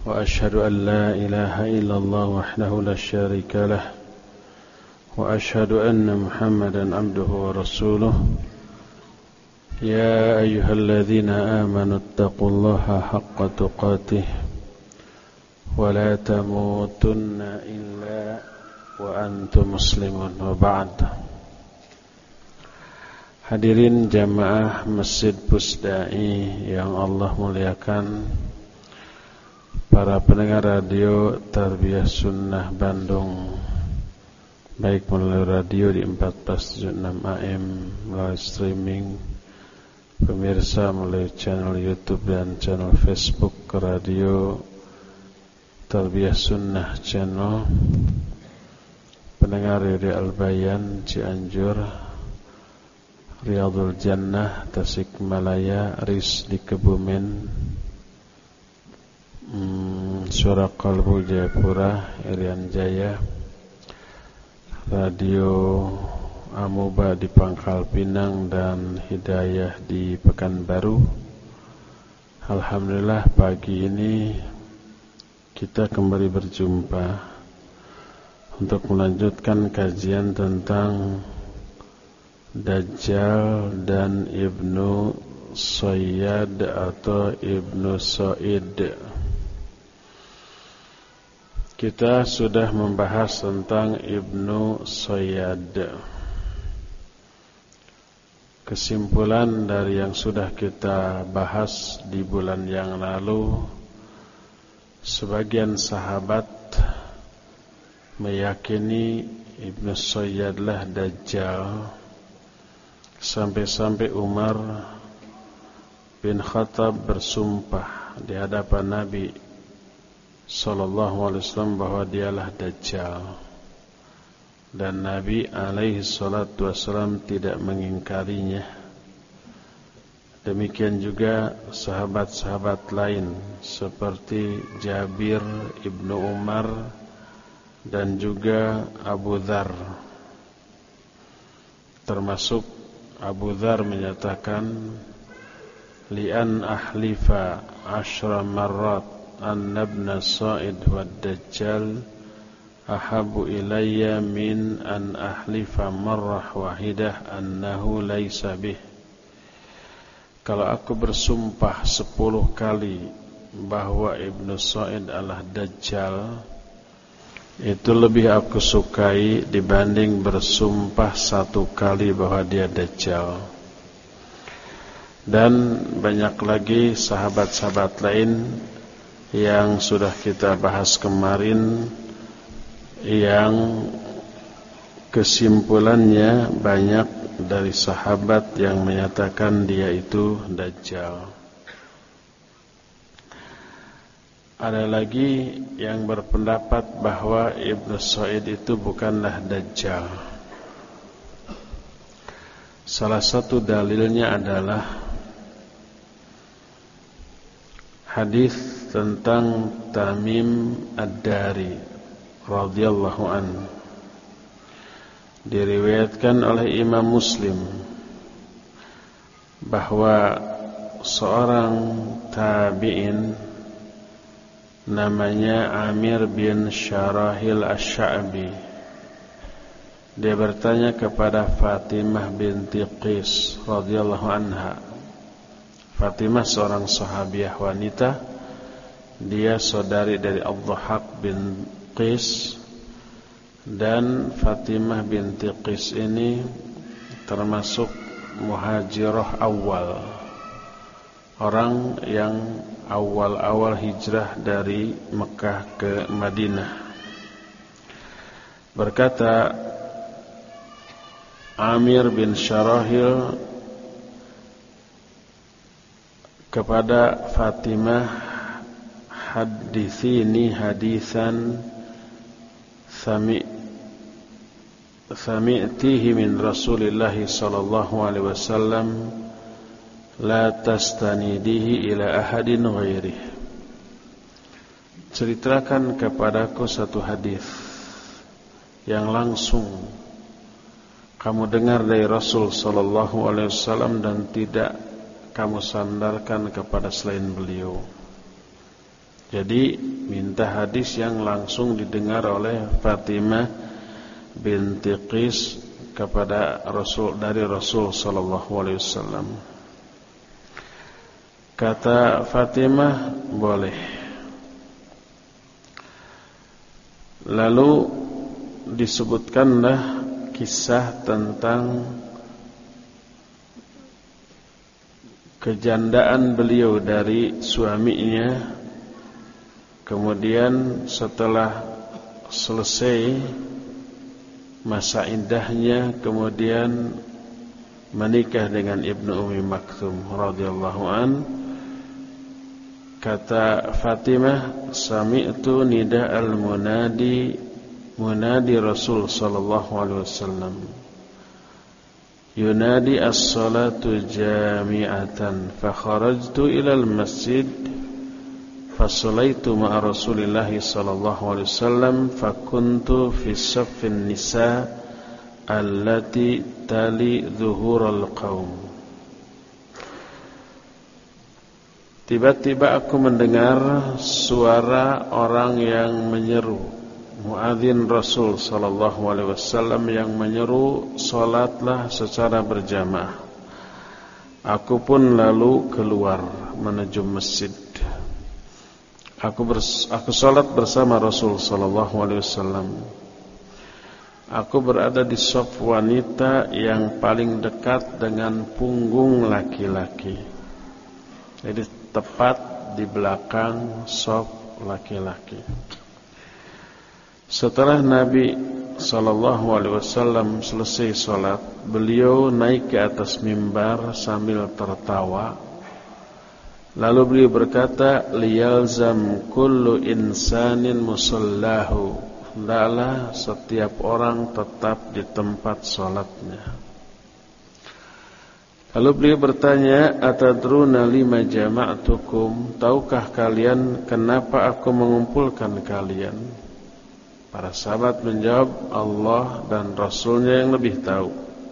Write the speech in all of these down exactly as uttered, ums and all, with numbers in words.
وأشهد أن لا إله إلا الله وحده لا شريك له وأشهد أن محمدا عبده ورسوله يا أيها الذين آمنوا اتقوا الله حق تقاته ولا تموتن إلا وأنتم مسلمون وبعد. Hadirin jamaah Masjid Pusdai yang Allah muliakan, para pendengar radio Tarbiyah Sunnah Bandung, baik melalui radio di empat belas tujuh puluh enam A M, melalui streaming, pemirsa melalui channel YouTube dan channel Facebook radio Tarbiyah Sunnah Channel, pendengar radio Al-Bayan Cianjur, Riyadul Jannah Tasikmalaya, R I S di Kebumen, hmm, Suara Kalbu Jayapura, Irian Jaya, Radio Amuba di Pangkal Pinang, dan Hidayah di Pekanbaru. Alhamdulillah, pagi ini kita kembali berjumpa untuk melanjutkan kajian tentang Dajjal dan Ibnu Sayyad atau Ibnu Sa'id. Kita sudah membahas tentang Ibnu Sayyad. Kesimpulan dari yang sudah kita bahas di bulan yang lalu, sebagian sahabat meyakini Ibnu Sayyadlah Dajjal, sampai-sampai Umar bin Khattab bersumpah di hadapan Nabi sallallahu alaihi wasallam bahwa dialah Dajjal, dan Nabi alaihi salatu wasallam tidak mengingkarinya. Demikian juga sahabat-sahabat lain seperti Jabir ibnu Umar dan juga Abu Dzar. Termasuk Abu Dzar menyatakan, li'an ahlifa ashra marrat anna ibna Sa'id wa Dajjal ahabu ilayya min an ahlifa marrah wahidah annahu laysa bih. Kalau aku bersumpah sepuluh kali bahwa Ibnu Sa'id adalah Dajjal, itu lebih aku sukai dibanding bersumpah satu kali bahwa dia Dajjal. Dan banyak lagi sahabat-sahabat lain yang sudah kita bahas kemarin, yang kesimpulannya banyak dari sahabat yang menyatakan dia itu Dajjal. Ada lagi yang berpendapat bahwa Ibnu Sa'id itu bukanlah Dajjal. Salah satu dalilnya adalah hadis tentang Tamim Ad-Dari radhiyallahu anhu, diriwayatkan oleh Imam Muslim bahwa seorang tabi'in namanya Amir bin Syarahil Asy-Sya'bi, dia bertanya kepada Fatimah binti Qis radhiyallahu anha. Fatimah seorang sahabiah wanita, dia saudari dari Ad-Dhahhak bin Qis, dan Fatimah binti Qis ini termasuk muhajirah awal, orang yang awal-awal hijrah dari Mekah ke Madinah. Berkata Amir bin Syarahil kepada Fatimah, hadithini hadithan sami sami'tihi min Rasulillah sallallahu alaihi wasallam la tastanidihi ila ahadin ghairih. Ceritakan kepadaku satu hadis yang langsung kamu dengar dari Rasul sallallahu alaihi wasallam dan tidak kamu sandarkan kepada selain beliau. Jadi minta hadis yang langsung didengar oleh Fatimah binti Qais kepada Rasul dari Rasul sallallahu alaihi wasallam. Kata Fatimah, boleh. Lalu disebutkanlah kisah tentang kejandaan beliau dari suaminya. Kemudian setelah selesai masa iddahnya, kemudian menikah dengan Ibnu Ummi Maktum radhiyallahu an. Kata Fatimah, sami'tu nida al-munadi munadi Rasul sallallahu alaihi wasallam yunadi as-salatu jami'atan fa kharajtu ila al-masjid fa sallaitu ma'a Rasulillah sallallahu alaihi wasallam fa kuntu fi saffin nisa allati tali zuhural qaum. Tiba-tiba aku mendengar suara orang yang menyeru, muadzin Rasul sallallahu alaihi wasallam yang menyeru, salatlah secara berjamaah. Aku pun lalu keluar menuju masjid. Aku bers, aku salat bersama Rasul sallallahu alaihi wasallam. Aku berada di shaf wanita yang paling dekat dengan punggung laki-laki. Jadi tepat di belakang shaf laki-laki. Setelah Nabi sallallahu alaihi wasallam selesai salat, beliau naik ke atas mimbar sambil tertawa. Lalu beliau berkata, liyalzam kullu insanin musallahu. Hendaklah setiap orang tetap di tempat salatnya. Lalu beliau bertanya, atadruna lima jama'tukum? Tahukah kalian kenapa aku mengumpulkan kalian? Para sahabat menjawab, Allah dan Rasulnya yang lebih tahu.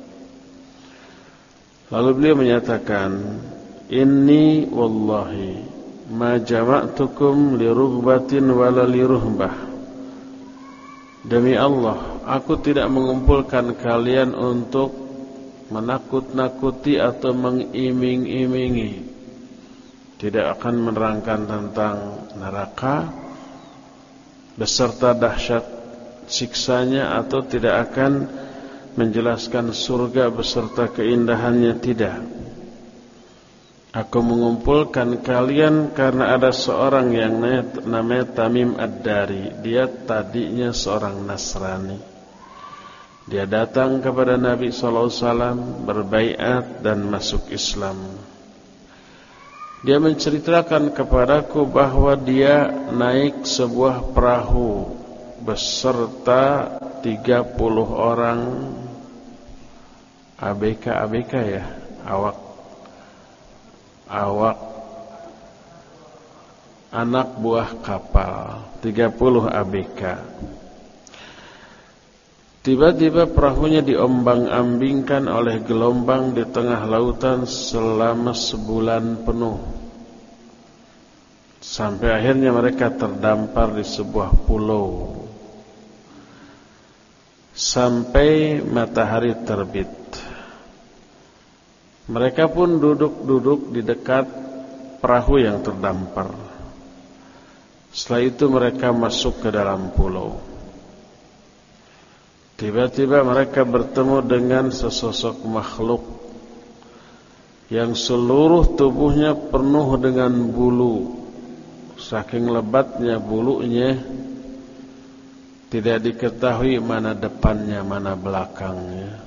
Lalu beliau menyatakan, inni wallahi ma jama'tukum lirughbatin wala liruhbah. Demi Allah, aku tidak mengumpulkan kalian untuk menakut-nakuti atau mengiming-imingi. Tidak akan menerangkan tentang neraka beserta dahsyat siksanya, atau tidak akan menjelaskan surga beserta keindahannya. Tidak. Aku mengumpulkan kalian karena ada seorang yang namanya Tamim Ad-Dari. Dia tadinya seorang Nasrani. Dia datang kepada Nabi sallallahu alaihi wasallam, berbaiat dan masuk Islam. Dia menceritakan kepadaku bahwa dia naik sebuah perahu beserta tiga puluh orang A B K A B K ya, awak awak anak buah kapal, tiga puluh A B K. Tiba-tiba perahunya diombang-ambingkan oleh gelombang di tengah lautan selama sebulan penuh. Sampai akhirnya mereka terdampar di sebuah pulau. Sampai matahari terbit. Mereka pun duduk-duduk di dekat perahu yang terdampar. Setelah itu mereka masuk ke dalam pulau. Tiba-tiba mereka bertemu dengan sesosok makhluk yang seluruh tubuhnya penuh dengan bulu. Saking lebatnya bulunya, tidak diketahui mana depannya, mana belakangnya.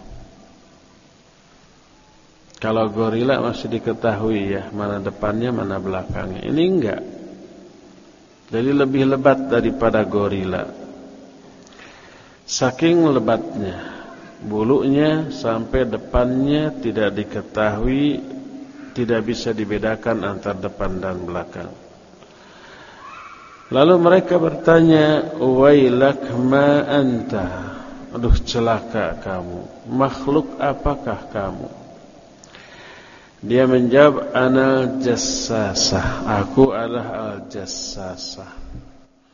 Kalau gorila masih diketahui ya, mana depannya, mana belakangnya. Ini enggak. Jadi lebih lebat daripada gorila. Saking lebatnya bulunya sampai depannya tidak diketahui, tidak bisa dibedakan antara depan dan belakang. Lalu mereka bertanya, wailak ma anta? Aduh celaka kamu, makhluk apakah kamu? Dia menjawab, anal jassasah, aku adalah al jassasah.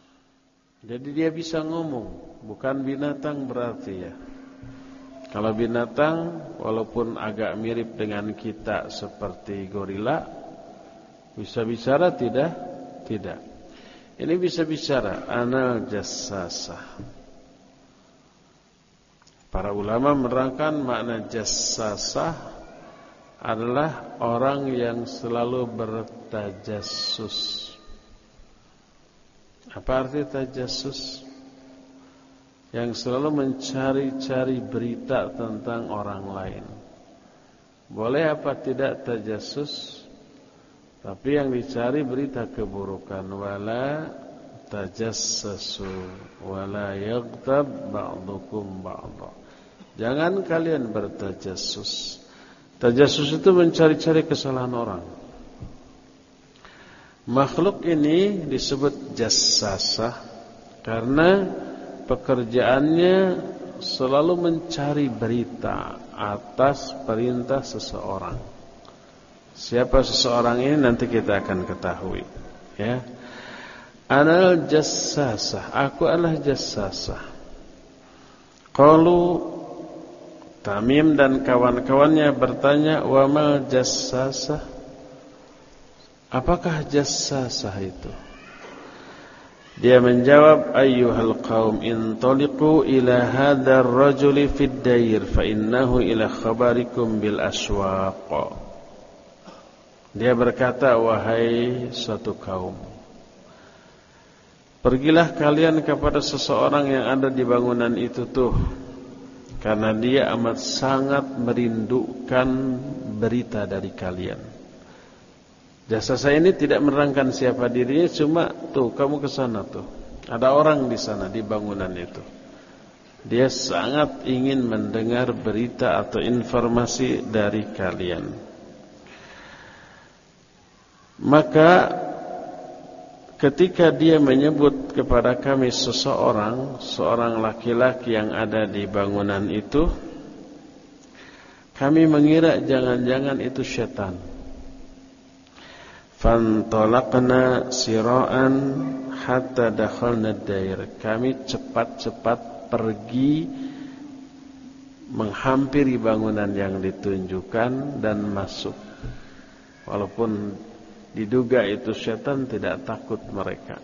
Jadi dia bisa ngomong, bukan binatang berarti ya. Kalau binatang walaupun agak mirip dengan kita seperti gorila, bisa bicara tidak? Tidak. Ini bisa bicara, anal jassasah. Para ulama menerangkan makna jassasah adalah orang yang selalu bertajassus. Apa arti tajassus? Yang selalu mencari-cari berita tentang orang lain. Boleh apa tidak tajassus? Tapi yang dicari berita keburukan. Wala tajassasu wala yaghtab ba'dukum ba'dha. Jangan kalian bertajassus. Tajassus itu mencari-cari kesalahan orang. Makhluk ini disebut jassasah karena pekerjaannya selalu mencari berita atas perintah seseorang. Siapa seseorang ini nanti kita akan ketahui, ya. Anal jassasah, aku adalah jassasah. Qalu, Tamim dan kawan-kawannya bertanya, wa mal jassasah? Apakah jassasah itu? Dia menjawab, ayyuhal qaum intaliqu ila hadzal rajuli fid dair fa innahu ila khabarikum bil aswaq. Dia berkata, wahai suatu kaum, pergilah kalian kepada seseorang yang ada di bangunan itu tuh, karena dia amat sangat merindukan berita dari kalian. Jasa saya ini tidak menerangkan siapa dirinya, cuma tuh kamu ke sana tuh. Ada orang di sana di bangunan itu. Dia sangat ingin mendengar berita atau informasi dari kalian. Maka ketika dia menyebut kepada kami seseorang, seorang laki-laki yang ada di bangunan itu, kami mengira jangan-jangan itu syaitan. Fantalaqna sira'an hatta dakhalna ad-dair. Kami cepat-cepat pergi menghampiri bangunan yang ditunjukkan dan masuk. Walaupun diduga itu syaitan, tidak takut mereka.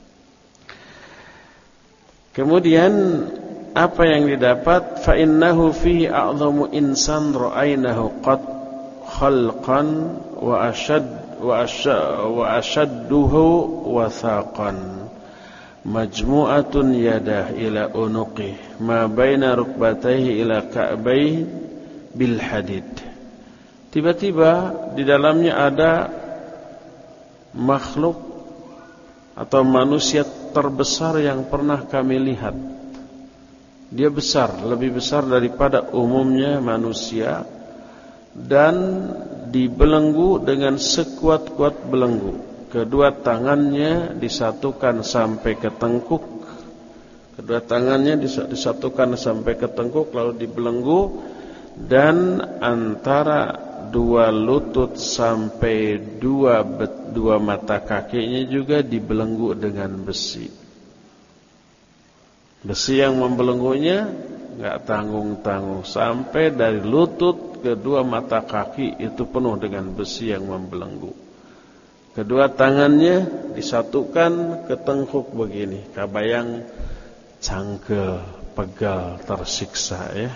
Kemudian apa yang didapat? Fa innahu fihi a'zamu insan ra'aynahu qad khalqan wa ashad wa ashadduhu wathaqan majmu'atun yadah ila unuqih ma baina rukbatayhi ila ka'bayhi bil hadid. Tiba-tiba di dalamnya ada makhluk atau manusia terbesar yang pernah kami lihat. Dia besar, lebih besar daripada umumnya manusia, dan dibelenggu dengan sekuat-kuat belenggu. Kedua tangannya disatukan sampai ke tengkuk. Kedua tangannya disatukan sampai ke tengkuk lalu dibelenggu, dan antara dua lutut sampai dua dua mata kakinya juga dibelenggu dengan besi. Besi yang membelenggunya enggak tanggung-tanggung, sampai dari lutut kedua mata kaki itu penuh dengan besi yang membelenggu. Kedua tangannya disatukan ke tengkuk begini, kabayang cangkel, pegal, tersiksa ya.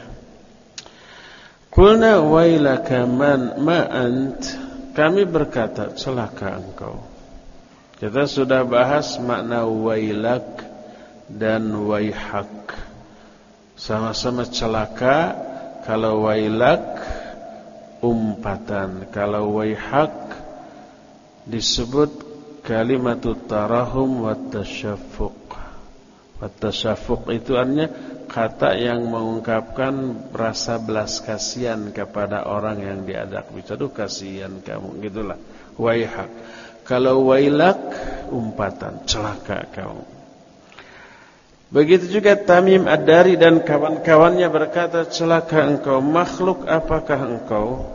Qulna wailaka man ma ant. Kami berkata, celaka engkau. Kita sudah bahas makna wailak dan waihak. Sama-sama celaka. Kalau wailak umpatan, kalau waihak disebut kalimatut tarahum wat tasyaffuq. Wat tasyaffuq itu artinya kata yang mengungkapkan rasa belas kasihan kepada orang yang diajak bicara. Aduh kasihan kamu, gitulah. Waihak. Kalau wailak umpatan, celaka kamu. Begitu juga Tamim Ad-Dari dan kawan-kawannya berkata, celaka engkau. Makhluk apakah engkau?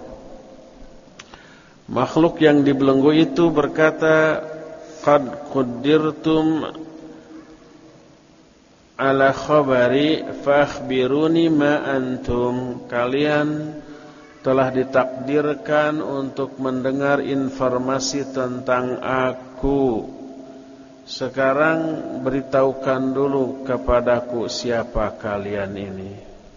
Makhluk yang dibelenggu itu berkata, qad quddirtum ala khabari fakhbiruni ma antum. Kalian telah ditakdirkan untuk mendengar informasi tentang aku. Sekarang beritahukan dulu kepadaku siapa kalian ini.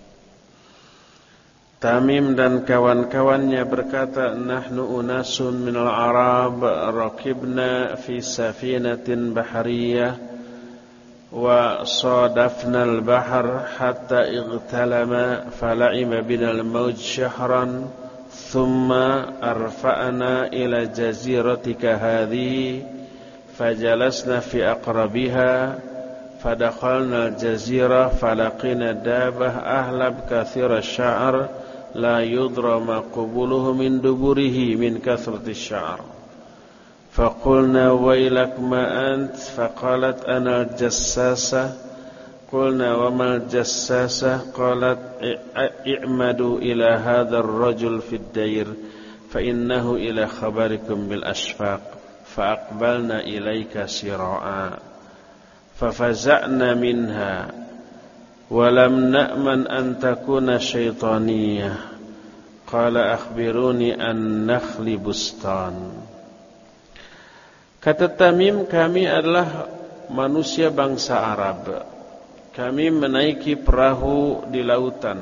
Tamim dan kawan-kawannya berkata, nahnu unasun minal Arab rakibna fi safinatin bahriyah wa sadafna al-bahr hatta igtalama fala'ima bina al-mawj shahran thumma arfa'na ila jaziratika hadhihi fajalasna fi aqrabiha fadakhalna al-jazirah falaqina dabah ahlab kathira ash-sha'r la yudra ma qubuluhu min duburihi min kathrati ash-sha'r. Faqulna waylak ma ant faqalat ana al-jassasa. Qulna wa ma al-jassasa qalat i'madu ila hadha ar-rajul fi ad-dair fa innahu ila khabarikum bil ashfaq fa aqbalna ilayka sira'a fa faza'na minha walam na'man an takuna syaitaniyah. Qala akhbiruni an nakhli bustan. Kata Tamim, kami adalah manusia bangsa Arab. Kami menaiki perahu di lautan.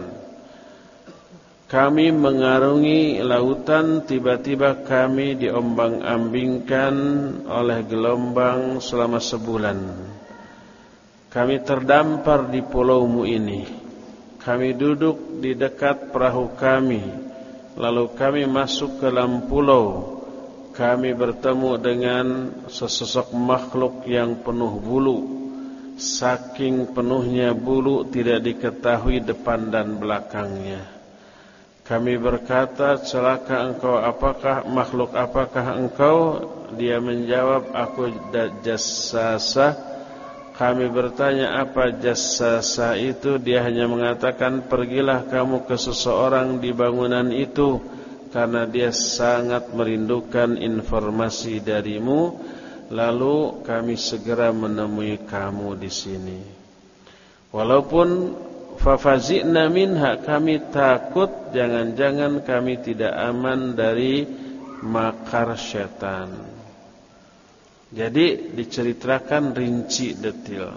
Kami mengarungi lautan, tiba-tiba kami diombang-ambingkan oleh gelombang selama sebulan. Kami terdampar di pulaumu ini. Kami duduk di dekat perahu kami. Lalu kami masuk ke dalam pulau. Kami bertemu dengan sesosok makhluk yang penuh bulu. Saking penuhnya bulu tidak diketahui depan dan belakangnya. Kami berkata, celaka engkau, apakah makhluk apakah engkau? Dia menjawab, aku jassasa. Kami bertanya, apa jassasa itu? Dia hanya mengatakan, pergilah kamu ke seseorang di bangunan itu, karena dia sangat merindukan informasi darimu. Lalu kami segera menemui kamu di sini. Walaupun fafazi'na minha, kami takut jangan-jangan kami tidak aman dari makar syaitan. Jadi diceritakan rinci detil.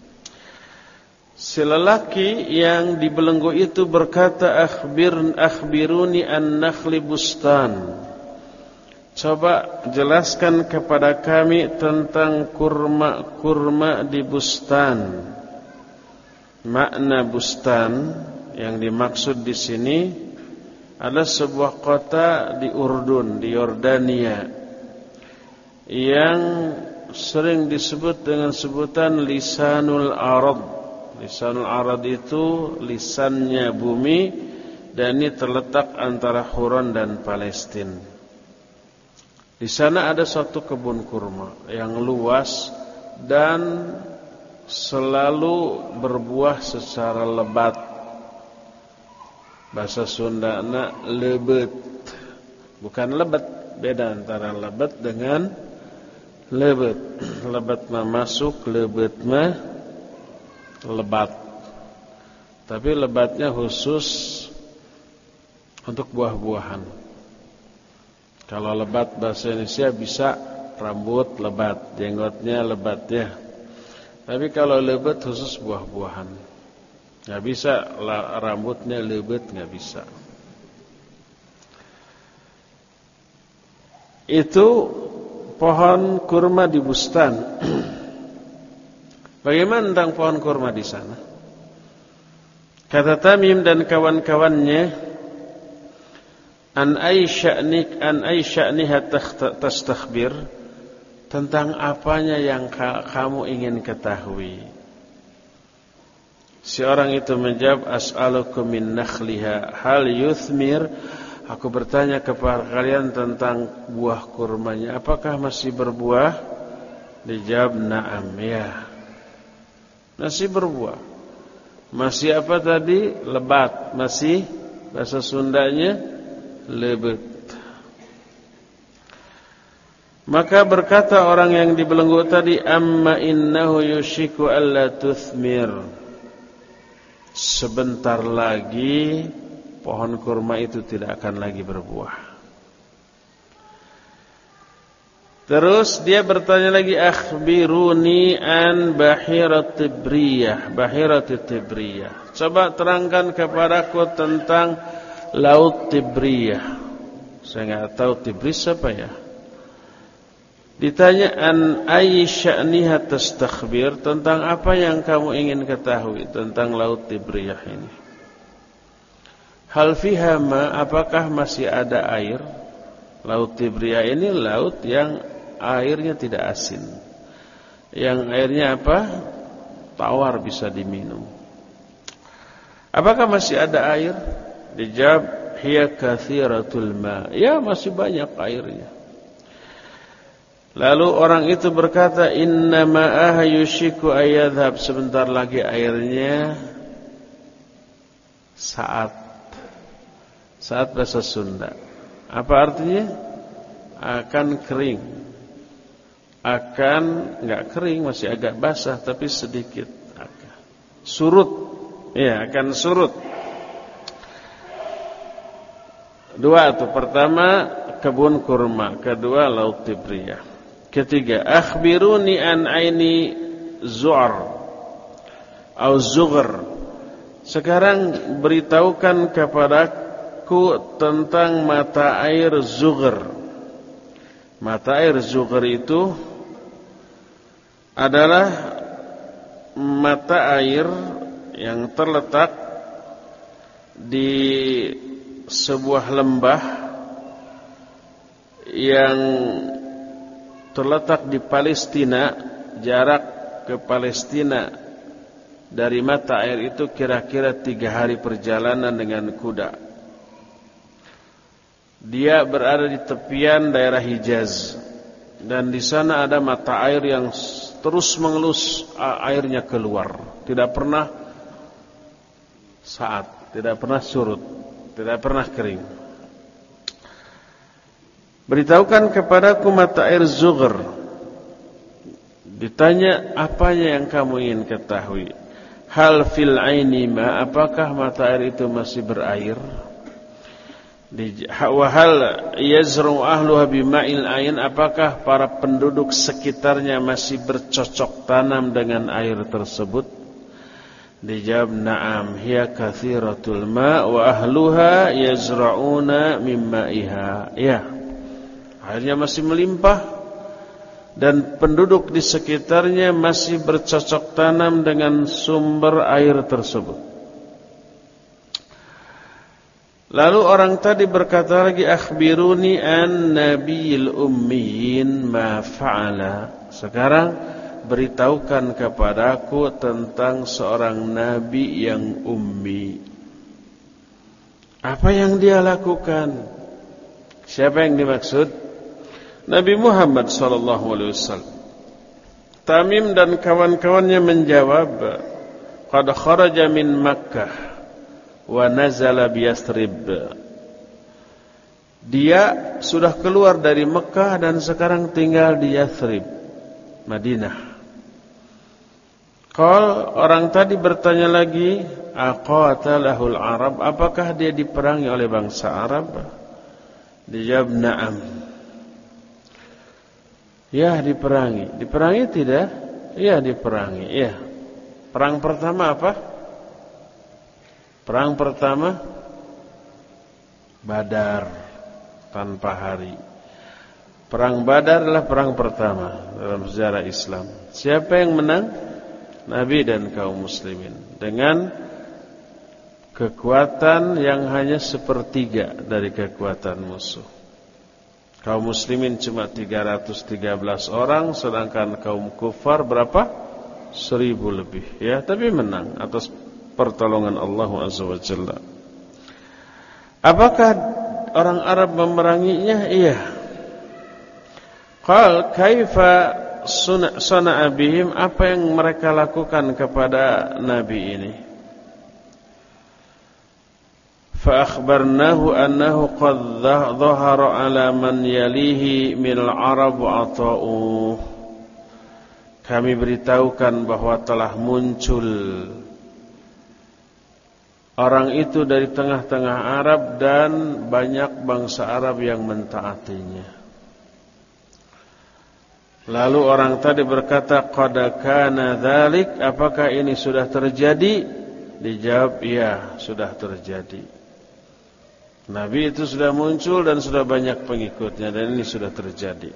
Si lelaki yang dibelenggu itu berkata, akhbir akhbiruni an nakhli bustan. Coba jelaskan kepada kami tentang kurma-kurma di bustan. Makna bustan yang dimaksud di sini adalah sebuah kota di Urdun, di Yordania, yang sering disebut dengan sebutan lisanul arad. Lisanul arad itu lisannya bumi, dan ini terletak antara Huron dan Palestina. Di sana ada suatu kebun kurma yang luas dan selalu berbuah secara lebat. Bahasa Sundana lebet, bukan lebet. Beda antara lebet dengan lebet. Lebet mah masuk, lebet mah lebat. Tapi lebatnya khusus untuk buah-buahan. Kalau lebat bahasa Indonesia bisa rambut lebat, jenggotnya lebat ya. Tapi kalau lebat khusus buah-buahan. Nggak bisa rambutnya lebat, nggak bisa. Itu pohon kurma di bustan. Bagaimana tentang pohon kurma di sana? Kata Tamim dan kawan-kawannya, an aisya'nik an aisya'niha tastakhbir, tentang apanya yang kamu ingin ketahui. Si orang itu menjawab, as'alukum min nakhliha hal yuthmir. Aku bertanya kepada kalian tentang buah kurmanya, apakah masih berbuah? Dijawab, na'am, ya, masih berbuah. Masih apa tadi? Lebat. Masih bahasa Sundanya lebet. Maka berkata orang yang dibelenggu tadi, amma innahu yushiku alla tuthmir. Sebentar lagi pohon kurma itu tidak akan lagi berbuah. Terus dia bertanya lagi, akhbiruni an bahirat Tibriyah, bahirat Tibriyah. Coba terangkan kepadaku tentang laut Tibriyah. Saya enggak tahu Tibris apa ya. Ditanya an ayyi sya'niha tastakhbir, tentang apa yang kamu ingin ketahui tentang laut Tibriyah ini. Hal fiha ma, apakah masih ada air? Laut Tibriyah ini laut yang airnya tidak asin, yang airnya apa? Tawar, bisa diminum. Apakah masih ada air? Dijawab, hiya katsiratul ma. Ya, masih banyak airnya. Lalu orang itu berkata, inna ma'aha yushiku ayadhab. Sebentar lagi airnya saat. Saat bahasa Sunda. Apa artinya? Akan kering. Akan enggak kering, masih agak basah tapi sedikit akan surut. Ya, akan surut. Dua itu, pertama kebun kurma, kedua laut Tibriyah. Ketiga, akhbiruni an aini zu'ar atau zughr. Sekarang beritahukan kepadaku tentang mata air zughr. Mata air zughr itu adalah mata air yang terletak di sebuah lembah yang terletak di Palestina. Jarak ke Palestina dari mata air itu kira-kira tiga hari perjalanan dengan kuda. Dia berada di tepian daerah Hijaz, dan di sana ada mata air yang terus mengelus airnya keluar, tidak pernah saat, tidak pernah surut, tidak pernah kering. Beritahukan kepadaku mata air zughr. Ditanya, apanya yang kamu ingin ketahui? Hal fil aini ma, apakah mata air itu masih berair? Wa hal yazru ahluha bima'il ain, apakah para penduduk sekitarnya masih bercocok tanam dengan air tersebut? Dijawab, na'am, hiya katsiratul ma' wa ahluha yazra'una mimma'iha. Ya, airnya masih melimpah dan penduduk di sekitarnya masih bercocok tanam dengan sumber air tersebut. Lalu orang tadi berkata lagi, akhbiruni an nabiyil ummiyin ma fa'ala. Sekarang beritahukan kepadaku tentang seorang nabi yang ummi. Apa yang dia lakukan? Siapa yang dimaksud? Nabi Muhammad sallallahu alaihi wasallam. Tamim dan kawan-kawannya menjawab, qad kharaja min Makkah wa nazala bi Yathrib. Dia sudah keluar dari Mekah dan sekarang tinggal di Yathrib, Madinah. Qal, orang tadi bertanya lagi, aqatalahul Arab, apakah dia diperangi oleh bangsa Arab? Dijawab, na'am. Ya, diperangi. Diperangi tidak? Ya, diperangi. Ya. Perang pertama apa? Perang pertama Badar, tanpa hari. Perang Badar adalah perang pertama dalam sejarah Islam. Siapa yang menang? Nabi dan kaum muslimin, dengan kekuatan yang hanya sepertiga dari kekuatan musuh. Kaum muslimin cuma tiga ratus tiga belas orang, sedangkan kaum kufar berapa? Seribu lebih. Ya, tapi menang atas pertolongan Allah Azza wa Jalla. Apakah orang Arab memeranginya? Iya. Qal kaifa sana'a bihim, apa yang mereka lakukan kepada Nabi ini? fa akhbarnahu annahu qad dhahara ala man yalihi min al-arab ata'u. Kami beritahukan bahwa telah muncul orang itu dari tengah-tengah Arab dan banyak bangsa Arab yang mentaatinya. Lalu orang tadi berkata, qad kana dzalik, apakah ini sudah terjadi? Dijawab, iya, sudah terjadi. Nabi itu sudah muncul dan sudah banyak pengikutnya, dan ini sudah terjadi.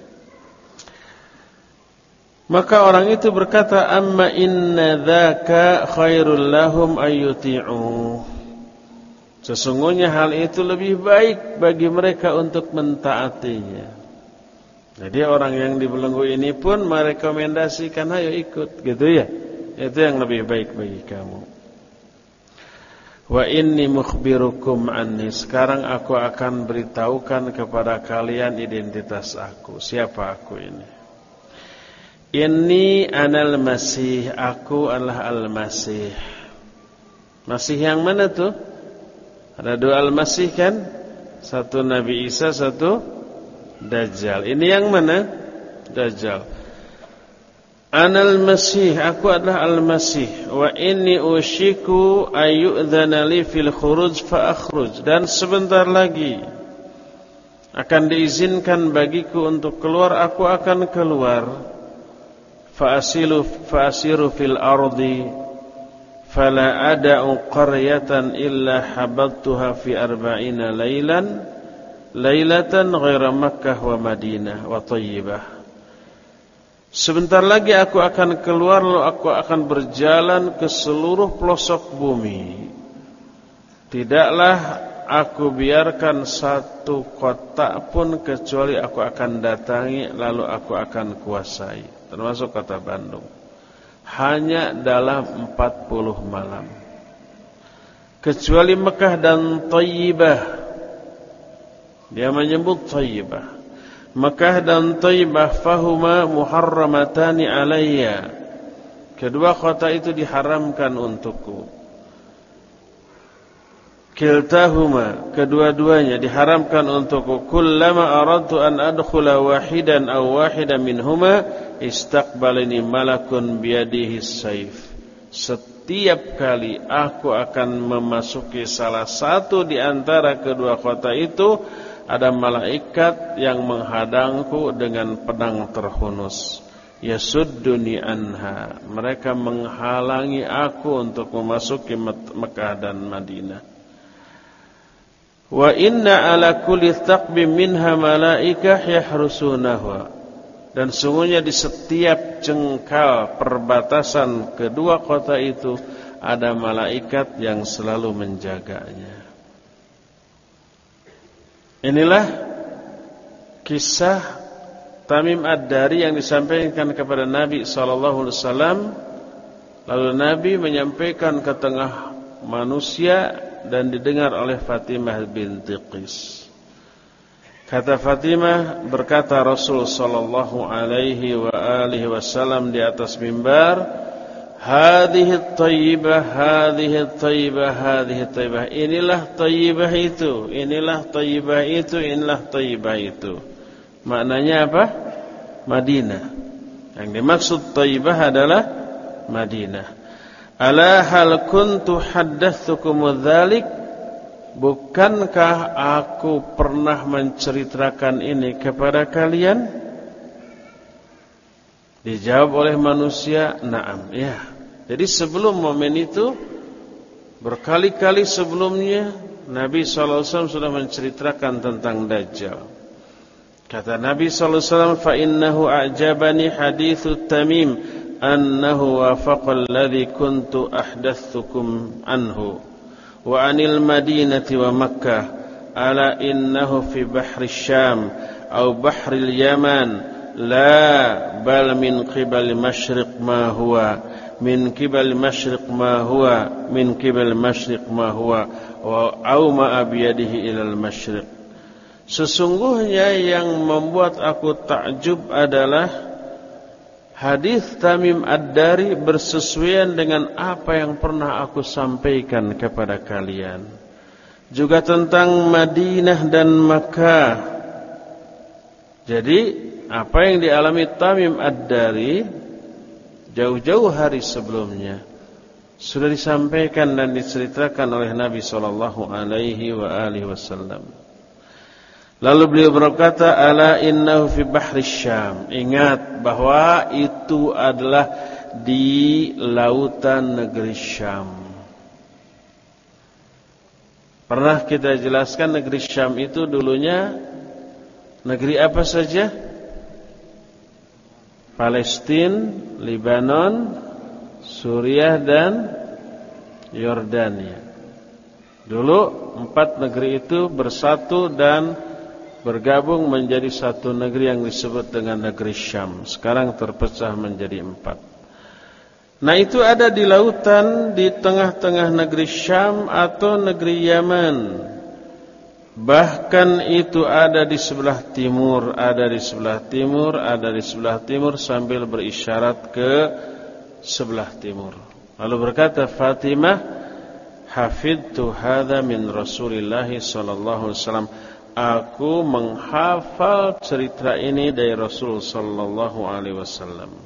Maka orang itu berkata, amma inna dzaka khairul lahum ayyuti'u. Sesungguhnya hal itu lebih baik bagi mereka untuk mentaatinya. Jadi orang yang dibelenggu ini pun merekomendasikan ayo ikut, gitu ya. Itu yang lebih baik bagi kamu. Wa inni mukhbirukum anni. Sekarang aku akan beritahukan kepada kalian identitas aku. Siapa aku ini? Inni anal masih. Aku adalah al-masih. Masih yang mana tuh? Ada dua al-masih kan? Satu Nabi Isa, satu Dajjal. Ini yang mana? Dajjal. Anal masih, aku adalah al-masih. Wa inni ushiku ayyu'dhana li fil khuruj fa akhruj. Dan sebentar lagi akan diizinkan bagiku untuk keluar, aku akan keluar. Fa asilu fa asiru fil ardi fala ada'u qaryatan illa habattuha fi arba'ina laylan. Lailatan ghaira Makkah wa Madinah wa Tayyibah. Sebentar lagi aku akan keluar, lalu aku akan berjalan ke seluruh pelosok bumi. Tidaklah aku biarkan satu kota pun kecuali aku akan datangi, lalu aku akan kuasai. Termasuk kota Bandung. Hanya dalam empat puluh malam. Kecuali Mekah dan Tayyibah. Dia menyebut Tayyibah. Makkah dan Tayyibah fahuma muharramatani alayya. Kedua kota itu diharamkan untukku. Kiltahuma, kedua-duanya diharamkan untukku. Kullama aradtu an adkhula wahidan aw wahidan minhuma istaqbalani malakun biyadihi sayf. Setiap kali aku akan memasuki salah satu di antara kedua kota itu, ada malaikat yang menghadangku dengan pedang terhunus. Yasudduni anha. Mereka menghalangi aku untuk memasuki Mekah dan Madinah. Wa inna ala kulli thaqbin minha malaikah yahrusunahu. Dan sungguhnya di setiap jengkal perbatasan kedua kota itu ada malaikat yang selalu menjaganya. Inilah kisah Tamim Ad-Dari yang disampaikan kepada Nabi sallallahu alaihi wasallam. Lalu Nabi menyampaikan ke tengah manusia dan didengar oleh Fatimah binti Qais. Kata Fatimah, berkata Rasul sallallahu alaihi wa alihi wasallam di atas mimbar, hadhihi at-tayyibah, hadhihi at-tayyibah, hadhihi at-tayyibah. Inilah tayyibah itu, inilah tayyibah itu, inilah tayyibah itu. Maknanya apa? Madinah. Yang dimaksud tayyibah adalah Madinah. Ala hal kuntu haddatsukum dzalik? Bukankah aku pernah menceritakan ini kepada kalian? Dijawab oleh manusia, na'am, ya. Jadi sebelum momen itu, berkali-kali sebelumnya Nabi sallallahu alaihi wasallam sudah menceritakan tentang Dajjal. Kata Nabi sallallahu alaihi wasallam, fa innahu a'jabani hadithu Tamim annahu wafaqa alladhi kuntu ahdatsukum anhu wa anil Madinati wa Makkah ala innahu fi bahri Syam atau bahri Yaman la bal min qibal masyriq ma huwa min qibal masyriq ma huwa min qibal masyriq ma huwa wa auma biyadihi ilal masyriq. Sesungguhnya yang membuat aku takjub adalah hadis Tamim Ad-Dari bersesuaian dengan apa yang pernah aku sampaikan kepada kalian. juga tentang Madinah dan Makkah. Jadi apa yang dialami Tamim Ad-Dari jauh-jauh hari sebelumnya sudah disampaikan dan diceritakan oleh Nabi sallallahu alaihi wa alihi wasallam. Lalu beliau berkata, ala innahu fi bahri Syam. Ingat bahwa itu adalah di lautan negeri Syam. Pernah kita jelaskan negeri Syam itu dulunya negeri apa saja? Palestina, Lebanon, Suriah dan Yordania. Dulu empat negeri itu bersatu dan bergabung menjadi satu negeri yang disebut dengan negeri Syam. Sekarang terpecah menjadi empat. Nah, itu ada di lautan di tengah-tengah negeri Syam atau negeri Yaman. Bahkan itu ada di sebelah timur, ada di sebelah timur, ada di sebelah timur sambil berisyarat ke sebelah timur. Lalu berkata Fatimah, hafidtu hadza min Rasulillah sallallahu alaihi wasallam. Aku menghafal cerita ini dari Rasul sallallahu alaihi wasallam.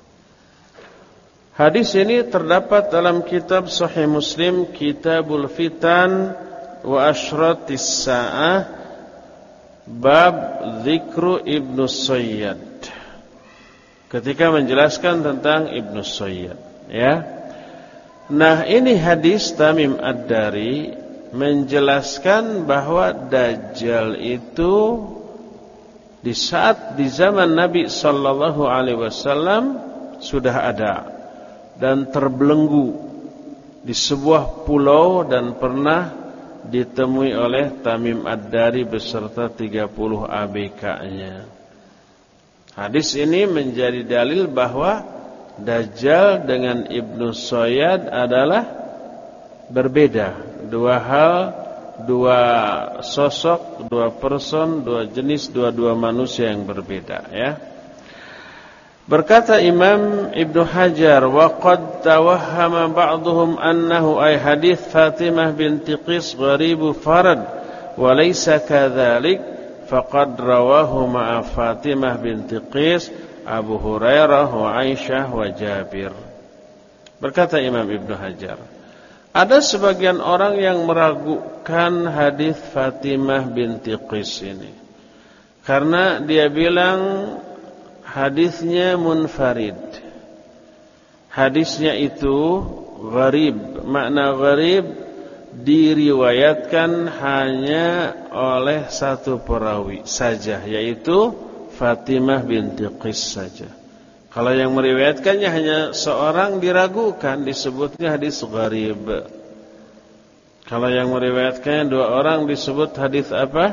Hadis ini terdapat dalam kitab Sahih Muslim, Kitabul Fitan wa Ashratis Sa'ah, bab Zikru Ibnu Sayyad. Ketika menjelaskan tentang Ibnu Sayyad, ya. Nah, ini hadis Tamim Ad-Dari menjelaskan bahwa Dajjal itu di saat di zaman Nabi sallallahu alaihi wasallam sudah ada dan terbelenggu di sebuah pulau dan pernah ditemui oleh Tamim Ad-Dari beserta tiga puluh A B K-nya. Hadis ini menjadi dalil bahwa Dajjal dengan Ibnu Sayyad adalah berbeda. Dua hal, dua sosok, dua person, dua jenis, dua-dua manusia yang berbeda, ya. Berkata Imam Ibnu Hajar, wa qad tawahhama ba'dhum annahu ay hadits Fatimah binti Qis gharibu farad wa laysa kadzalik faqad rawahu ma'a Fatimah binti Qis Abu Hurairah wa Aisyah wa Jabir. Berkata Imam Ibnu Hajar, ada sebagian orang yang meragukan hadis Fatimah binti Qis ini karena dia bilang hadisnya munfarid. Hadisnya itu gharib. Makna gharib diriwayatkan hanya oleh satu perawi saja, yaitu Fatimah binti Qis saja. Kalau yang meriwayatkannya hanya seorang diragukan, disebutnya hadis gharib. Kalau yang meriwayatkannya dua orang disebut hadis apa?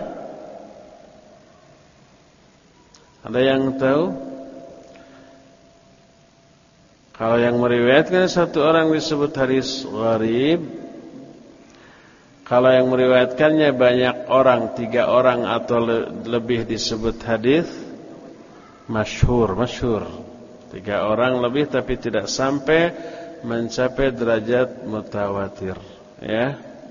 Ada yang tahu? Kalau yang meriwayatkan satu orang disebut hadis gharib. Kalau yang meriwayatkannya banyak orang, tiga orang atau le- lebih disebut hadis masyhur, masyhur. Tiga orang lebih tapi tidak sampai mencapai derajat mutawatir, ya.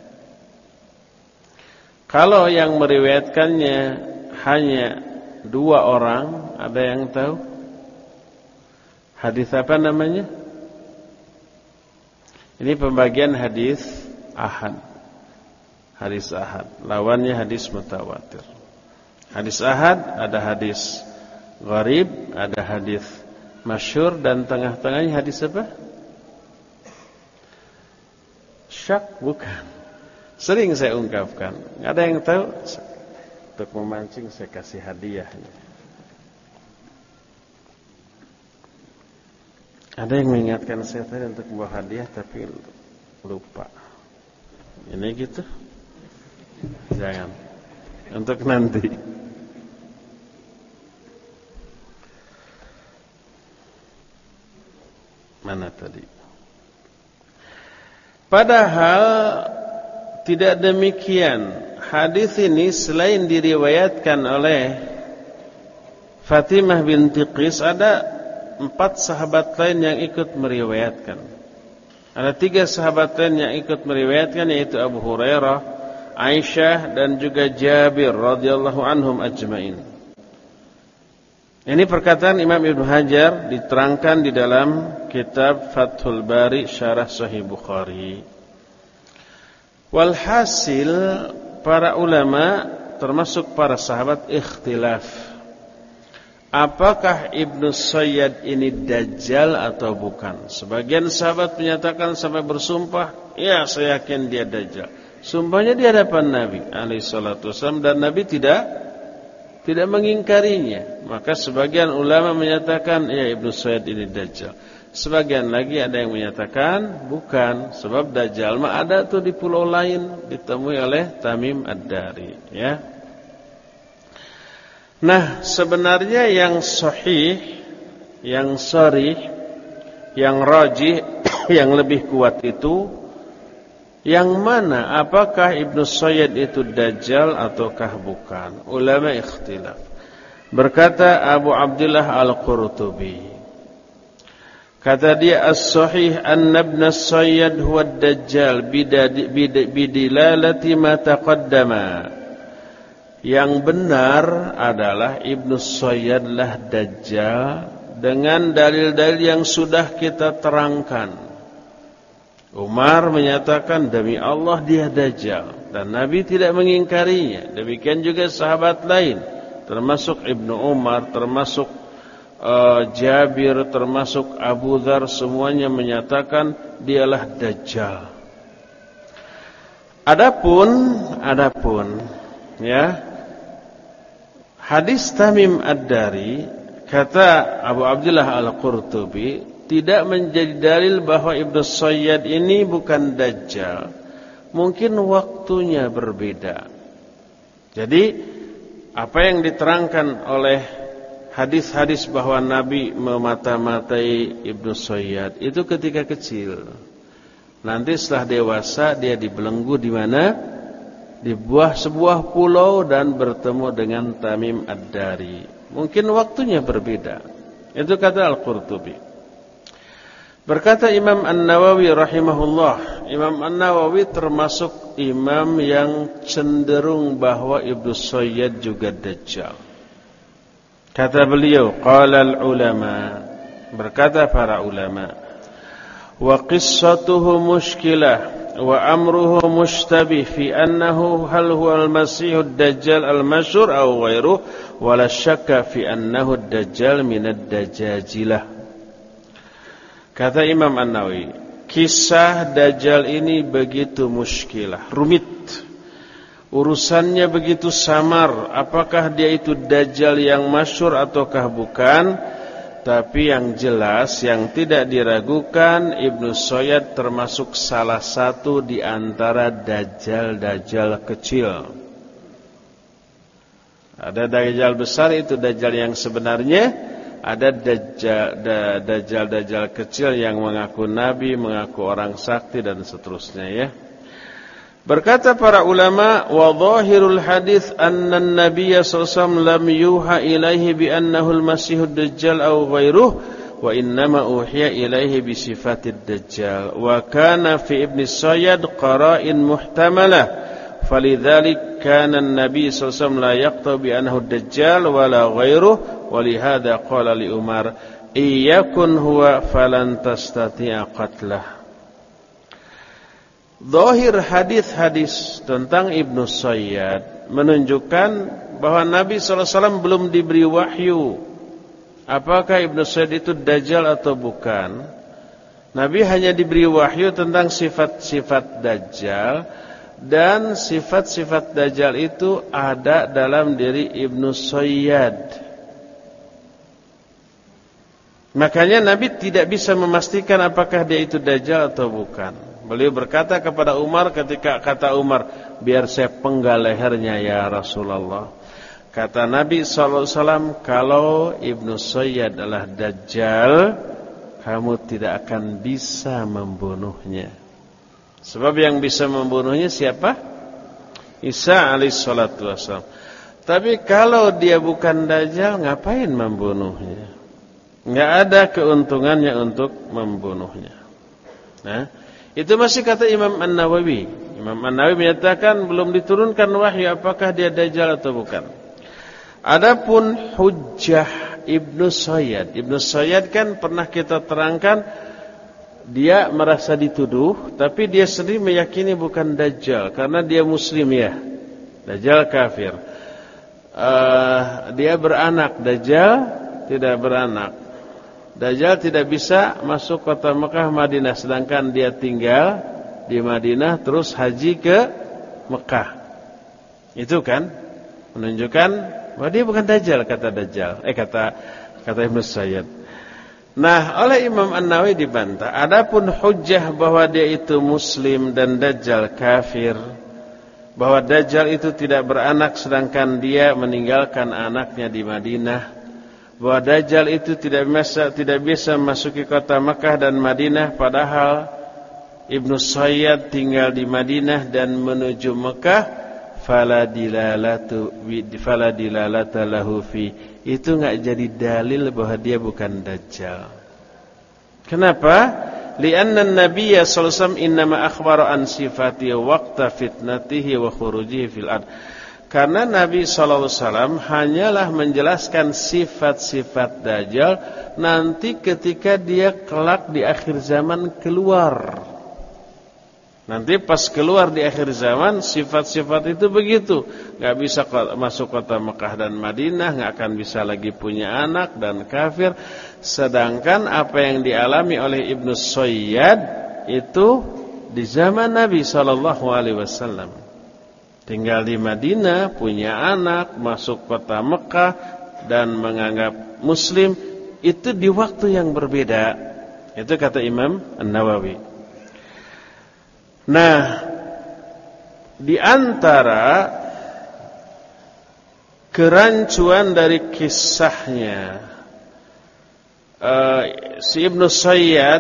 Kalau yang meriwayatkannya hanya dua orang, ada yang tahu? Hadis apa namanya? Ini pembagian hadis ahad. Hadis ahad, lawannya hadis mutawatir. Hadis ahad ada hadis gharib, ada hadis masyhur, dan tengah-tengahnya hadis apa? Syak, bukan. Sering saya ungkapkan. Ada yang tahu? Untuk memancing saya kasih hadiahnya. Ada yang mengingatkan saya tadi untuk membawa hadiah tapi lupa. Ini gitu? Jangan. Untuk nanti. Mana tadi? Padahal tidak demikian. Hadis ini selain diriwayatkan oleh Fatimah binti Qis, ada empat sahabat lain yang ikut meriwayatkan. Ada tiga sahabat lain yang ikut meriwayatkan, yaitu Abu Hurairah, Aisyah dan juga Jabir radhiyallahu anhum ajmain. Ini perkataan Imam Ibnu Hajar diterangkan di dalam kitab Fathul Bari Syarah Sahih Bukhari. Walhasil para ulama termasuk para sahabat ikhtilaf. Apakah Ibnu Sayyad ini dajjal atau bukan? Sebagian sahabat menyatakan sampai bersumpah, ya saya yakin dia dajjal. Sumpahnya di hadapan Nabi alaihi salatu wasallam dan Nabi tidak tidak mengingkarinya. Maka sebagian ulama menyatakan ya Ibnu Sayyad ini dajjal. Sebagian lagi ada yang menyatakan bukan, sebab dajjal mah ada tuh di pulau lain ditemui oleh Tamim Ad-Dari, ya. Nah, sebenarnya yang sahih, yang sharih, yang rajih, yang lebih kuat itu yang mana? Apakah Ibnu Sayyad itu dajjal ataukah bukan? Ulama ikhtilaf. Berkata Abu Abdullah Al-Qurtubi, kata dia as-sahih anna Ibnu Sayyad huwa ad-dajjal bidilalati ma taqaddama. Yang benar adalah Ibnu Sayyad lah dajjal dengan dalil-dalil yang sudah kita terangkan. Umar menyatakan demi Allah dia dajjal dan Nabi tidak mengingkarinya. Demikian juga sahabat lain, termasuk Ibnu Umar, termasuk uh, Jabir, termasuk Abu Dzar, semuanya menyatakan dialah dajjal. Adapun adapun ya, hadis Tamim Ad-Dari, kata Abu Abdullah Al-Qurtubi, tidak menjadi dalil bahwa Ibnu Sayyad ini bukan dajjal. Mungkin waktunya berbeda. Jadi apa yang diterangkan oleh hadis-hadis bahwa Nabi memata-matai Ibnu Sayyad itu ketika kecil. Nanti setelah dewasa dia dibelenggu di mana? Di buah sebuah pulau dan bertemu dengan Tamim Ad-Dari. Mungkin waktunya berbeda. Itu kata Al-Qurtubi. Berkata Imam An-Nawawi rahimahullah, Imam An-Nawawi termasuk imam yang cenderung bahwa Ibnu Sayyad juga dajjal. Kata beliau, qala al-ulama, berkata para ulama, wa qissatuhu mushkilah wa amruhu mushtabih fi annahu hal huwa al-masih ad-dajjal al-mashhur aw ghairuhu wa la syakka fi annahu ad-dajjal min ad-dajajilah. Kata Imam An-Nawawi, kisah Dajjal ini begitu muskilah, rumit. Urusannya begitu samar. Apakah dia itu Dajjal yang masyhur ataukah bukan? Tapi yang jelas, yang tidak diragukan, Ibnu Sayyad termasuk salah satu di antara Dajjal-Dajjal kecil. Ada Dajjal besar, itu Dajjal yang sebenarnya. Ada dajjal-dajjal kecil yang mengaku nabi, mengaku orang sakti dan seterusnya, ya. Berkata para ulama, wa dhahirul hadits anna an-nabiy sallallahu alaihi wasallam lam yuha ilaihi bi annahu al-masih ad-dajjal aw ghairuhu wa innama uhiya ilaihi bi sifatid dajjal wa kana fi Ibnu Sayyad qara'in muhtamalah falidzalik kana an-nabiy sallallahu alaihi wasallam la yaqta bi annahu ad-dajjal wa la ghairuhu. Walihada qala li Umar iyakun huwa falan tastati'a qatlah. Zahir hadis-hadis tentang Ibnu Sayyad menunjukkan bahwa Nabi sallallahu alaihi wasallam belum diberi wahyu apakah Ibnu Sayyad itu dajjal atau bukan. Nabi hanya diberi wahyu tentang sifat-sifat dajjal, dan sifat-sifat dajjal itu ada dalam diri Ibnu Sayyad. Makanya Nabi tidak bisa memastikan apakah dia itu dajjal atau bukan. Beliau berkata kepada Umar ketika kata Umar, biar saya penggal lehernya ya Rasulullah. Kata Nabi sallallahu alaihi wasallam, kalau Ibnu Sayyad adalah dajjal, kamu tidak akan bisa membunuhnya. Sebab yang bisa membunuhnya siapa? Isa alaihi salatu wasallam. Tapi kalau dia bukan dajjal, ngapain membunuhnya? Enggak ada keuntungannya untuk membunuhnya. Nah, Itu masih kata Imam An-Nawawi. Imam An-Nawawi menyatakan belum diturunkan wahyu apakah dia Dajjal atau bukan. Adapun hujjah Ibnu Sayyad. Ibnu Sayyad kan pernah kita terangkan dia merasa dituduh, tapi dia sendiri meyakini bukan Dajjal karena dia Muslim ya. Dajjal kafir. Uh, dia beranak, Dajjal tidak beranak. Dajjal tidak bisa masuk kota Mekah Madinah, sedangkan dia tinggal di Madinah terus haji ke Mekah. Itu kan menunjukkan bahwa dia bukan Dajjal, kata Dajjal. Eh kata kata Ibnu Sayyad. Nah, oleh Imam An-Nawawi dibantah. Adapun hujjah bahwa dia itu Muslim dan Dajjal kafir, bahwa Dajjal itu tidak beranak sedangkan dia meninggalkan anaknya di Madinah, bahwa Dajjal itu tidak bisa tidak bisa memasuki kota Makkah dan Madinah padahal Ibnu Sayyad tinggal di Madinah dan menuju Mekah, fala dilalatu fala dilalata lahu fi. Itu enggak jadi dalil bahwa dia bukan Dajjal. Kenapa? Lianna an-nabiy sallallahu alaihi wasallam innama akhbara an sifatihi waqta fitnatihi wa khurujihi fil ard. Karena Nabi sallallahu alaihi wasallam hanyalah menjelaskan sifat-sifat Dajjal nanti ketika dia kelak di akhir zaman keluar. Nanti pas keluar di akhir zaman sifat-sifat itu begitu, enggak bisa masuk kota Mekah dan Madinah, enggak akan bisa lagi punya anak dan kafir. Sedangkan apa yang dialami oleh Ibnu Sayyad itu di zaman Nabi sallallahu alaihi wasallam. Tinggal di Madinah, punya anak, masuk kota Mekah dan menganggap muslim, itu di waktu yang berbeda. Itu kata Imam An-Nawawi. Nah, di antara kerancuan dari kisahnya uh, si Ibnu Sayyad,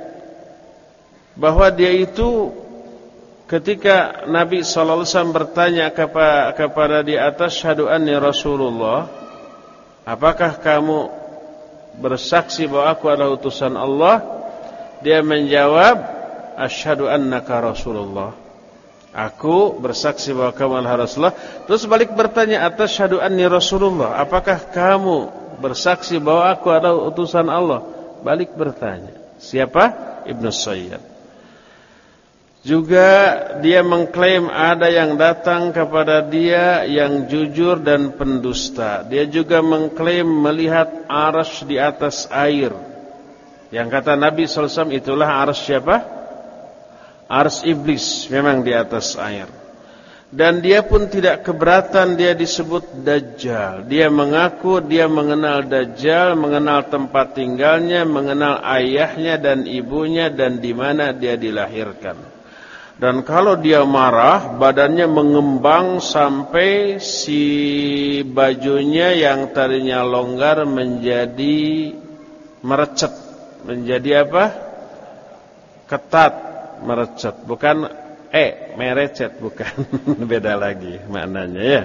bahwa dia itu ketika Nabi sallallahu alaihi wasallam bertanya kepada, kepada di atas, syahadu anni Rasulullah, apakah kamu bersaksi bahwa aku adalah utusan Allah? Dia menjawab, asyhadu annaka Rasulullah. Aku bersaksi bahwa kamu adalah Rasulullah. Terus balik bertanya, atasyhadu anni Rasulullah, apakah kamu bersaksi bahwa aku adalah utusan Allah? Balik bertanya. Siapa? Ibnu Sayyad. Juga dia mengklaim ada yang datang kepada dia yang jujur dan pendusta. Dia juga mengklaim melihat arsy di atas air. Yang kata Nabi sallallahu alaihi wasallam itulah arsy siapa? Arsy iblis, memang di atas air. Dan dia pun tidak keberatan dia disebut Dajjal. Dia mengaku dia mengenal Dajjal, mengenal tempat tinggalnya, mengenal ayahnya dan ibunya dan di mana dia dilahirkan. Dan kalau dia marah, badannya mengembang sampai si bajunya yang tadinya longgar menjadi merecet, menjadi apa? Ketat, merecet, bukan eh merecet, bukan. Beda lagi maknanya ya.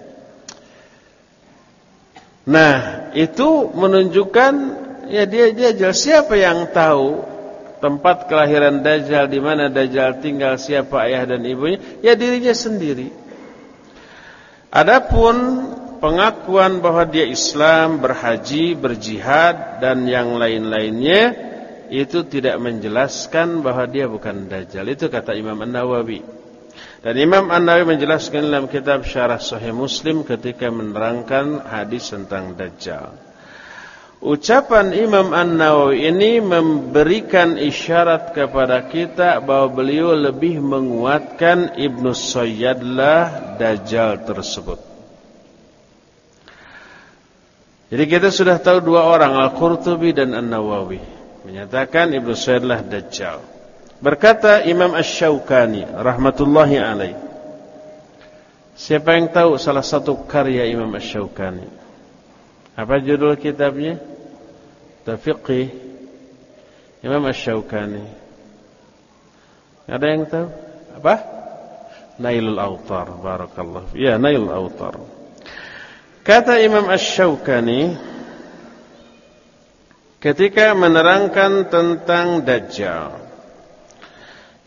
Nah, itu menunjukkan ya dia dia jelas. Siapa yang tahu tempat kelahiran Dajjal, di mana Dajjal tinggal, siapa ayah dan ibunya? Ya dirinya sendiri. Adapun pengakuan bahwa dia Islam, berhaji, berjihad dan yang lain-lainnya, itu tidak menjelaskan bahwa dia bukan Dajjal. Itu kata Imam An-Nawawi. Dan Imam An-Nawawi menjelaskan dalam kitab Syarah Sahih Muslim ketika menerangkan hadis tentang Dajjal. Ucapan Imam An-Nawawi ini memberikan isyarat kepada kita bahwa beliau lebih menguatkan Ibnu Sayyadlah Dajjal tersebut. Jadi kita sudah tahu dua orang, Al-Qurtubi dan An-Nawawi, menyatakan Ibnu Sayyadlah Dajjal. Berkata Imam Asy-Syaukani rahmatullahi alaih. Siapa yang tahu salah satu karya Imam Asy-Syaukani? Apa judul kitabnya? Fiqh Imam Asy-Syaukani. Ada yang tahu? Apa? Nailul Awtar. Barakallah. Ya, Nailul Awtar. Kata Imam Asy-Syaukani ketika menerangkan tentang Dajjal,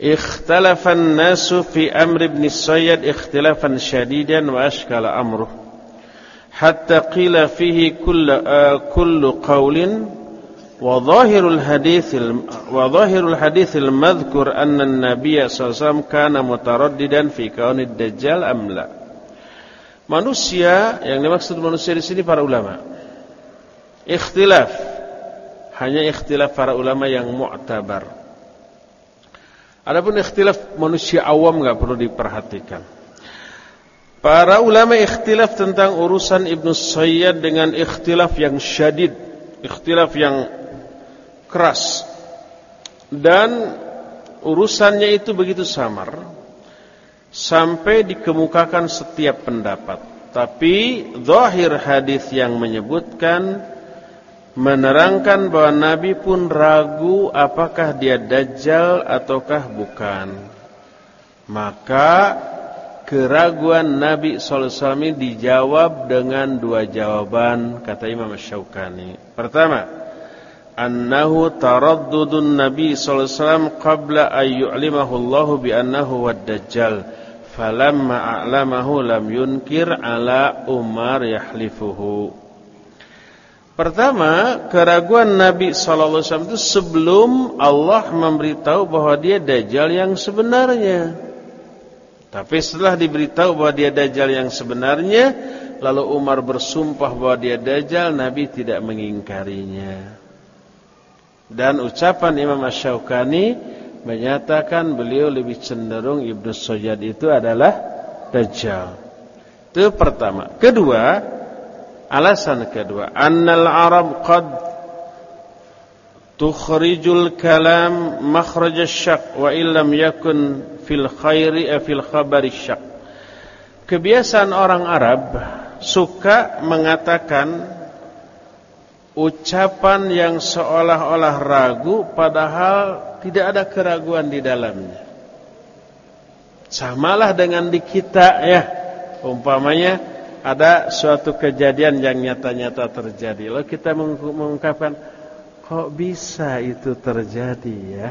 Ikhtalafan nasu fi amr ibn Sayyad ikhtilafan syadidan wa ashkala amruh hatta qila fihi kullu uh, kullu qawlin wa dhahirul hadits wa dhahirul hadits al-madhkur anna an-nabiy sallallahu alaihi wasallam kana mutaraddidan fi kaunid dajjal am la. Manusia, yang dimaksud manusia di sini para ulama. Ikhtilaf, hanya ikhtilaf para ulama yang mu'tabar. Adapun ikhtilaf manusia awam enggak perlu diperhatikan. Para ulama ikhtilaf tentang urusan Ibnu Sayyad dengan ikhtilaf yang syadid, ikhtilaf yang keras. Dan urusannya itu begitu samar sampai dikemukakan setiap pendapat. Tapi zahir hadis yang menyebutkan, menerangkan bahwa Nabi pun ragu apakah dia Dajjal ataukah bukan. Maka keraguan Nabi sallallahu alaihi wasallam ini dijawab dengan dua jawaban, kata Imam Asy-Syaukani. Pertama, annahu taraddudun Nabi sallallahu alaihi wasallam qabla an yu'limahu Allah bi annahu wad-Dajjal, falamma a'lamahu lam yunkir ala Umar yahlifuhu. Pertama, keraguan Nabi sallallahu alaihi wasallam itu sebelum Allah memberitahu bahwa dia Dajjal yang sebenarnya. Tapi setelah diberitahu bahwa dia Dajjal yang sebenarnya, lalu Umar bersumpah bahwa dia Dajjal, Nabi tidak mengingkarinya. Dan ucapan Imam Asy-Syaukani menyatakan beliau lebih cenderung Ibnu Sayyad itu adalah Dajjal. Itu pertama. Kedua, alasan kedua, annal Arab qad tukhrijul kalam makhraj asy-syak wa illam yakun fil khairi fil khabari syak. Kebiasaan orang Arab suka mengatakan ucapan yang seolah-olah ragu padahal tidak ada keraguan di dalamnya. Samalah dengan di kita ya. Umpamanya ada suatu kejadian yang nyata-nyata terjadi, lalu kita mengungkapkan, kok bisa itu terjadi ya?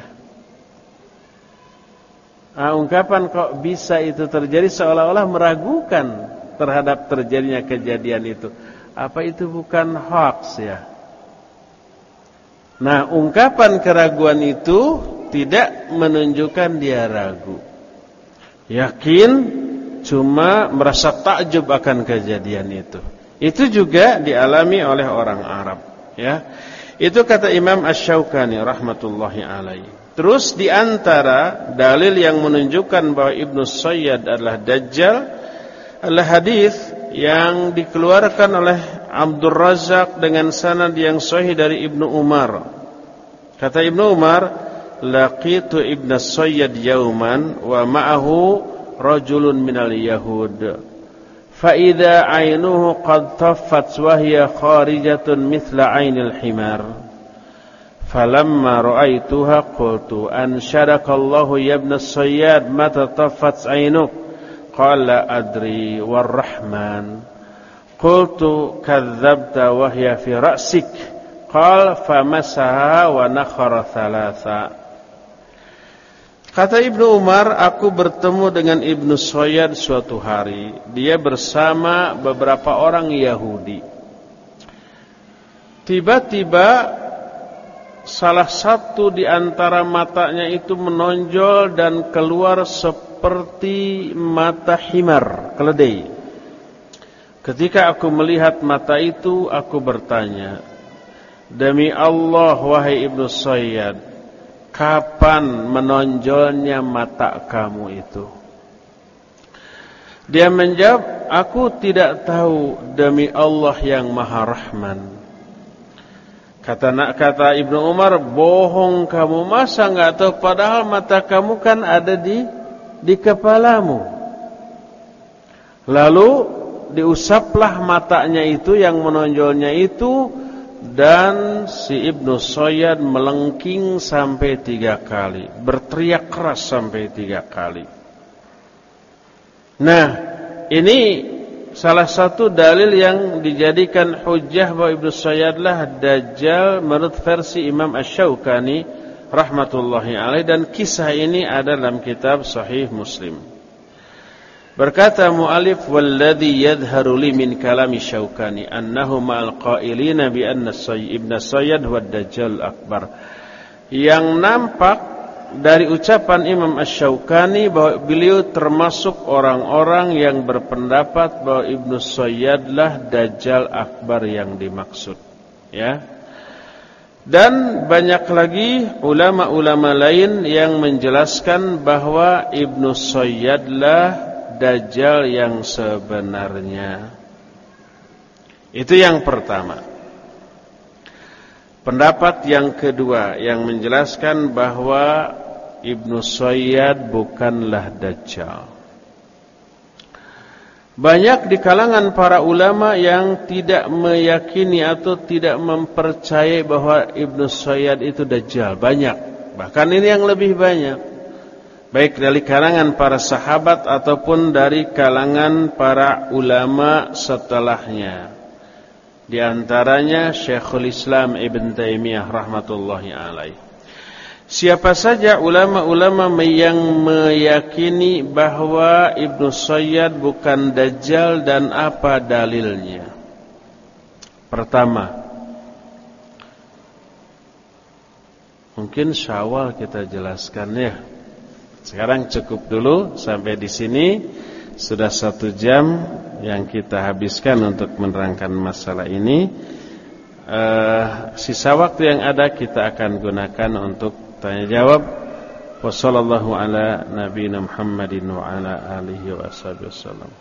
Nah, ungkapan kok bisa itu terjadi seolah-olah meragukan terhadap terjadinya kejadian itu. Apa itu bukan hoax ya? Nah, ungkapan keraguan itu tidak menunjukkan dia ragu. Yakin, cuma merasa takjub akan kejadian itu. Itu juga dialami oleh orang Arab, ya. Itu kata Imam Asy-Syaukani rahmatullahi alaihi. Terus di antara dalil yang menunjukkan bahwa Ibnu Sayyad adalah Dajjal adalah hadis yang dikeluarkan oleh Abdul Razzaq dengan sanad yang sahih dari Ibnu Umar. Kata Ibnu Umar, laqitu Ibnu Sayyad yauman wa ma'ahu rajulun minal yahud fa idza 'ainuhu qad taffat wa hiya kharijatun mithla 'ainil himar falamma ra'aituha qultu anshadakallahu ya ibn as-sayyad mata taffat 'ainuk qala adri warrahman qultu kadzdzabta wa hiya fi ra'sik qala famasaha wa nakhara thalatha. Kata Ibnu Umar, aku bertemu dengan Ibnu Sayyad suatu hari. Dia bersama beberapa orang Yahudi. Tiba-tiba salah satu di antara matanya itu menonjol dan keluar seperti mata himar, keledai. Ketika aku melihat mata itu, aku bertanya, demi Allah wahai Ibnu Sayyad, kapan menonjolnya mata kamu itu? Dia menjawab, aku tidak tahu demi Allah yang Maha Rahman. Kata nak kata Ibnu Umar, bohong kamu, masa enggak tahu padahal mata kamu kan ada di di kepalamu. Lalu diusaplah matanya itu yang menonjolnya itu. Dan si Ibnu Sayyad melengking sampai tiga kali, berteriak keras sampai tiga kali. Nah, ini salah satu dalil yang dijadikan hujjah bahwa Ibnu Sayyad lah Dajjal menurut versi Imam Asy-Syaukani rahmatullahi alaih, dan kisah ini ada dalam kitab Sahih Muslim. Berkata mu'alif, walladhi yadharu li min kalami Syaukani annahu ma'al qailina bi anna ibn Sayyad huwa dajjal akbar. Yang nampak dari ucapan Imam Asy-Syaukani bahwa beliau termasuk orang-orang yang berpendapat bahwa Ibnu Sayyadlah Dajjal Akbar yang dimaksud, ya. Dan banyak lagi ulama-ulama lain yang menjelaskan bahwa Ibnu Sayyadlah Dajjal yang sebenarnya. Itu yang pertama. Pendapat yang kedua yang menjelaskan bahwa Ibnu Sayyad bukanlah Dajjal. Banyak di kalangan para ulama yang tidak meyakini atau tidak mempercayai bahwa Ibnu Sayyad itu Dajjal. Banyak. Bahkan ini yang lebih banyak. Baik dari kalangan para sahabat ataupun dari kalangan para ulama setelahnya. Di antaranya Syekhul Islam Ibn Taimiyah rahmatullahi alaih. Siapa saja ulama-ulama yang meyakini bahwa Ibnu Sayyad bukan Dajjal dan apa dalilnya? Pertama, mungkin Syawal kita jelaskan ya. Sekarang cukup dulu sampai di sini. Sudah satu jam yang kita habiskan untuk menerangkan masalah ini. uh, Sisa waktu yang ada kita akan gunakan untuk tanya jawab. Wassallallahu ala nabiyina Muhammadin wa ala alihi wa sahbihi wasallam.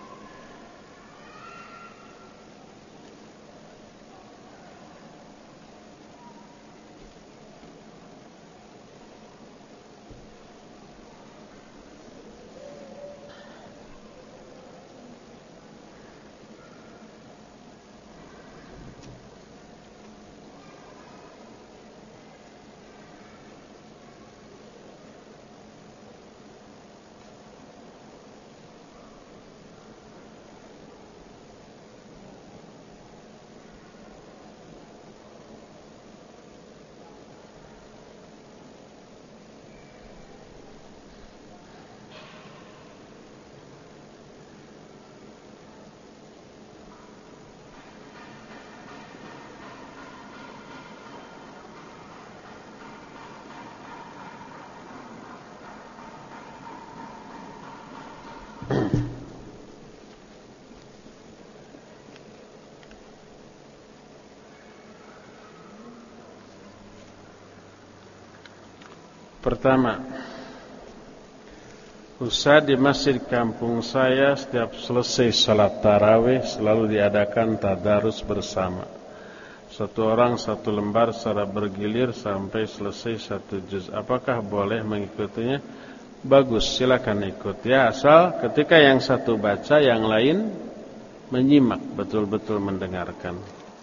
Pertama, Ustaz, di masjid kampung saya setiap selesai salat tarawih selalu diadakan tadarus bersama. Satu orang satu lembar secara bergilir sampai selesai satu juz. Apakah boleh mengikutinya? Bagus, silakan ikut ya, asal ketika yang satu baca yang lain menyimak, betul-betul mendengarkan.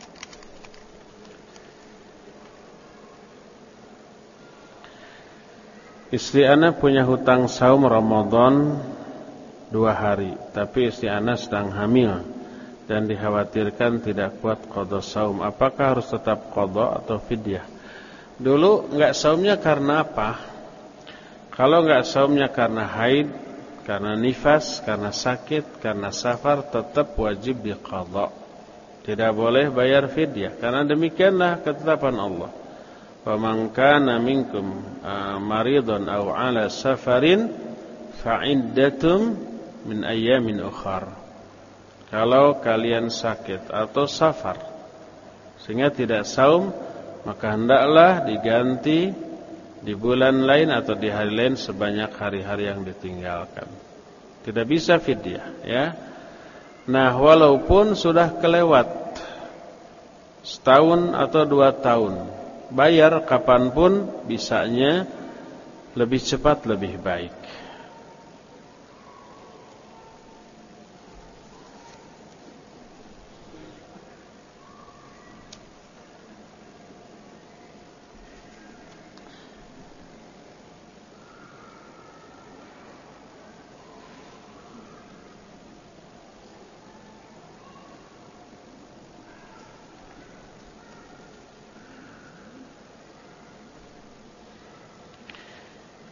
Istri ana punya hutang saum Ramadan dua hari, tapi istri ana sedang hamil dan dikhawatirkan tidak kuat qada saum. Apakah harus tetap qada atau fidyah? Dulu enggak saumnya karena apa? Kalau enggak saumnya karena haid, karena nifas, karena sakit, karena safar, tetap wajib diqada. Tidak boleh bayar fidyah, karena demikianlah ketetapan Allah. Faman kana minkum maridun aw ala safarin fa'iddatum min ayyamin ukhar. Kalau kalian sakit atau safar sehingga tidak saum, maka hendaklah diganti di bulan lain atau di hari lain sebanyak hari-hari yang ditinggalkan. Tidak bisa fidyah, ya. Nah, walaupun sudah kelewat setahun atau dua tahun, bayar kapanpun bisanya, lebih cepat lebih baik.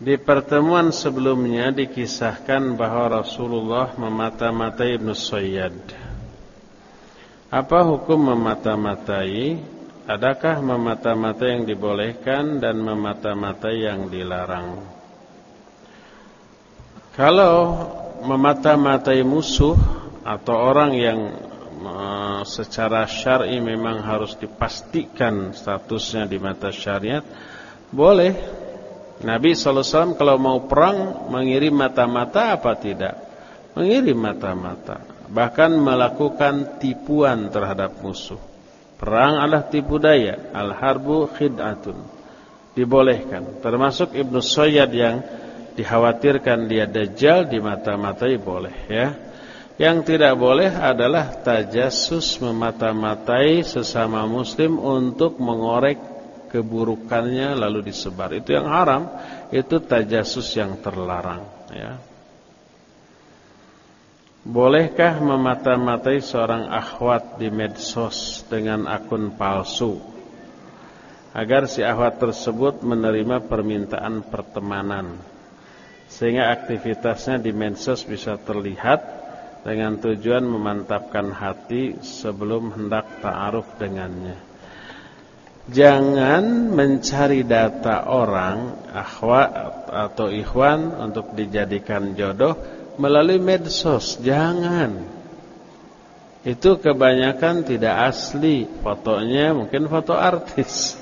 Di pertemuan sebelumnya dikisahkan bahwa Rasulullah memata-matai Ibnu Sayyad. Apa hukum memata-matai? Adakah memata-matai yang dibolehkan dan memata-matai yang dilarang? Kalau memata-matai musuh atau orang yang uh, secara syar'i memang harus dipastikan statusnya di mata syariat, boleh. Nabi sallallahu alaihi wasallam kalau mau perang mengirim mata-mata apa tidak? Mengirim mata-mata. Bahkan melakukan tipuan terhadap musuh. Perang adalah tipu daya. Al-harbu khid'atun. Dibolehkan. Termasuk Ibnu Sayyad yang dikhawatirkan dia dajjal di mata-matai boleh ya. Yang tidak boleh adalah tajassus memata-matai sesama muslim untuk mengorek keburukannya lalu disebar. Itu yang haram, itu tajassus yang terlarang ya. Bolehkah memata-matai seorang akhwat di medsos dengan akun palsu agar si akhwat tersebut menerima permintaan pertemanan sehingga aktivitasnya di medsos bisa terlihat dengan tujuan memantapkan hati sebelum hendak ta'aruf dengannya? Jangan mencari data orang, akhwat atau ikhwan untuk dijadikan jodoh melalui medsos. Jangan. Itu kebanyakan tidak asli. Fotonya mungkin foto artis.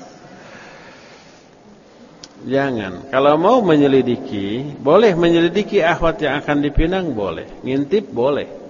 Jangan. Kalau mau menyelidiki, boleh menyelidiki akhwat yang akan dipinang, boleh. Ngintip, boleh.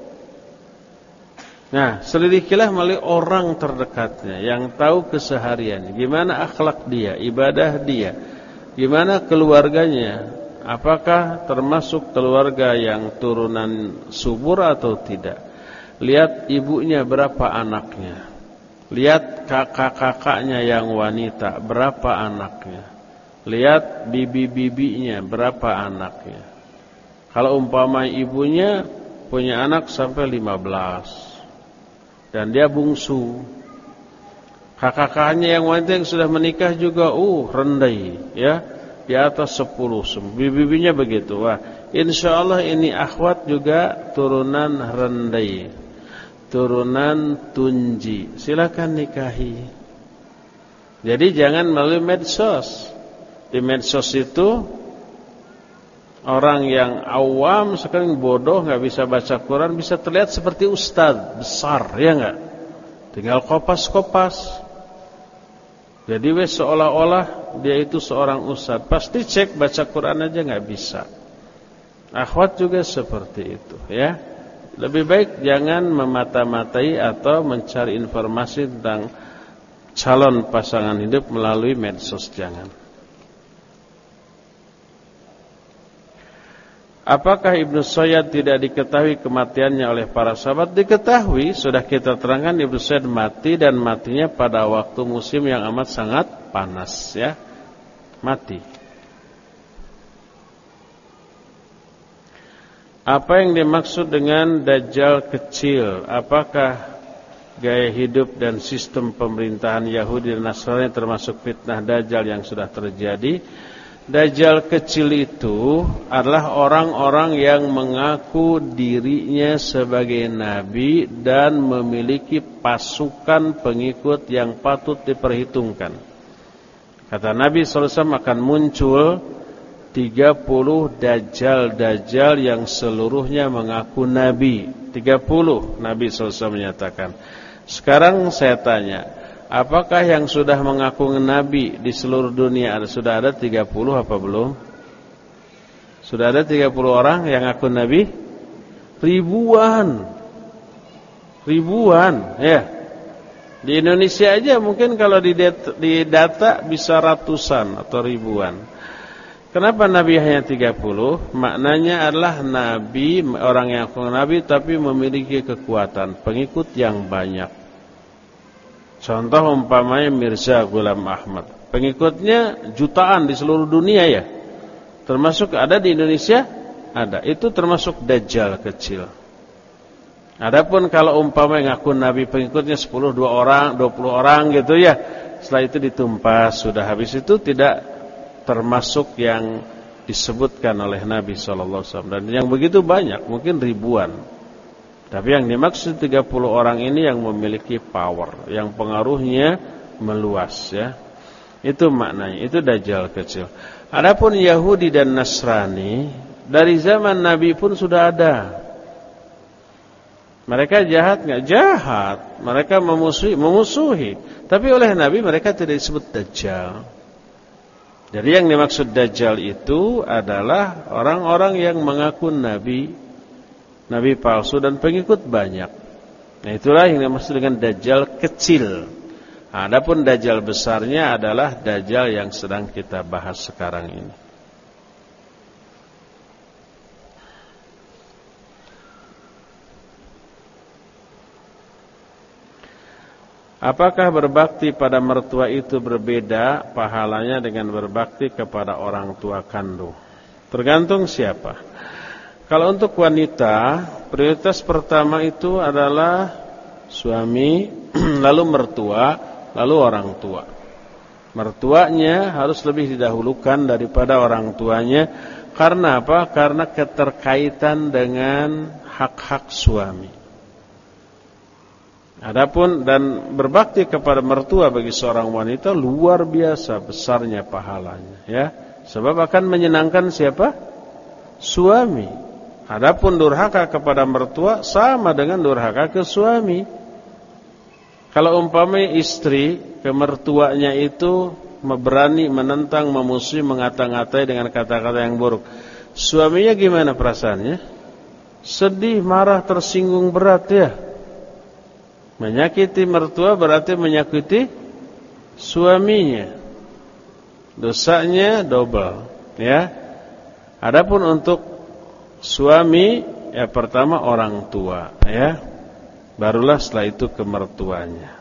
Nah, selidikilah melalui orang terdekatnya yang tahu kesehariannya, gimana akhlak dia, ibadah dia, gimana keluarganya, apakah termasuk keluarga yang turunan subur atau tidak. Lihat ibunya berapa anaknya, lihat kakak-kakaknya yang wanita berapa anaknya, lihat bibi-bibinya berapa anaknya. Kalau umpama ibunya punya anak sampai lima belas dan dia bungsu, kakak-kakaknya yang wanita yang sudah menikah juga uh rendai ya, di atas sepuluh. Bibi-bibinya begitu. Wah, insyaallah ini akhwat juga turunan rendai, turunan tunji. Silakan nikahi. Jadi jangan melalui medsos. Di medsos itu orang yang awam, sekarang bodoh, nggak bisa baca Quran, bisa terlihat seperti ustaz besar, ya nggak? Tinggal kopas-kopas. Jadi wes seolah-olah dia itu seorang ustaz. Pasti cek baca Quran aja nggak bisa. Akhwat juga seperti itu, ya. Lebih baik jangan memata-matai atau mencari informasi tentang calon pasangan hidup melalui medsos, jangan. Apakah Ibnu Sayyad tidak diketahui kematiannya oleh para sahabat? Diketahui, sudah kita terangkan Ibnu Sayyad mati dan matinya pada waktu musim yang amat sangat panas, ya. Mati. Apa yang dimaksud dengan Dajjal kecil? Apakah gaya hidup dan sistem pemerintahan Yahudi dan Nasrani termasuk fitnah Dajjal yang sudah terjadi? Dajjal kecil itu adalah orang-orang yang mengaku dirinya sebagai nabi dan memiliki pasukan pengikut yang patut diperhitungkan. Kata Nabi sallallahu alaihi wasallam akan muncul tiga puluh dajjal-dajjal yang seluruhnya mengaku nabi. tiga puluh Nabi sallallahu alaihi wasallam menyatakan. Sekarang saya tanya, apakah yang sudah mengaku nabi di seluruh dunia ada, sudah ada tiga puluh apa belum? Sudah ada tiga puluh orang yang ngaku nabi? Ribuan. Ribuan, ya. Di Indonesia aja mungkin kalau di data, di data bisa ratusan atau ribuan. Kenapa nabi hanya tiga puluh? Maknanya adalah nabi, orang yang ngaku nabi tapi memiliki kekuatan, pengikut yang banyak. Contoh umpamanya Mirza Ghulam Ahmad, pengikutnya jutaan di seluruh dunia, ya. Termasuk ada di Indonesia, ada. Itu termasuk Dajjal kecil. Adapun kalau umpamanya ngaku nabi pengikutnya sepuluh, dua orang, dua puluh orang gitu, ya. Setelah itu ditumpas, sudah habis itu tidak termasuk yang disebutkan oleh Nabi shallallahu alaihi wasallam, dan yang begitu banyak, mungkin ribuan. Tapi yang dimaksud tiga puluh orang ini yang memiliki power, yang pengaruhnya meluas, ya. Itu maknanya, itu dajjal kecil. Adapun Yahudi dan Nasrani dari zaman Nabi pun sudah ada. Mereka jahat enggak? Jahat. Mereka memusuhi, memusuhi. Tapi oleh Nabi mereka tidak disebut dajjal. Jadi yang dimaksud dajjal itu adalah orang-orang yang mengaku nabi, nabi palsu dan pengikut banyak. Nah, itulah yang dimaksud dengan dajjal kecil. Adapun dajjal besarnya adalah dajjal yang sedang kita bahas sekarang ini. Apakah berbakti pada mertua itu berbeda pahalanya dengan berbakti kepada orang tua kandung? Tergantung siapa. Kalau untuk wanita, prioritas pertama itu adalah suami, lalu mertua, lalu orang tua. Mertuanya harus lebih didahulukan daripada orang tuanya. Karena apa? Karena keterkaitan dengan hak-hak suami. Adapun dan berbakti kepada mertua bagi seorang wanita luar biasa besarnya pahalanya, ya. Sebab akan menyenangkan siapa? Suami. Adapun durhaka kepada mertua sama dengan durhaka ke suami. Kalau umpamanya istri ke mertuanya itu berani menentang, memusuhi, mengata-ngatai dengan kata-kata yang buruk, suaminya gimana perasaannya? Sedih, marah, tersinggung berat, ya. Menyakiti mertua berarti menyakiti suaminya. Dosanya double, ya. Adapun untuk suami, ya pertama orang tua, ya. Barulah setelah itu ke mertuanya.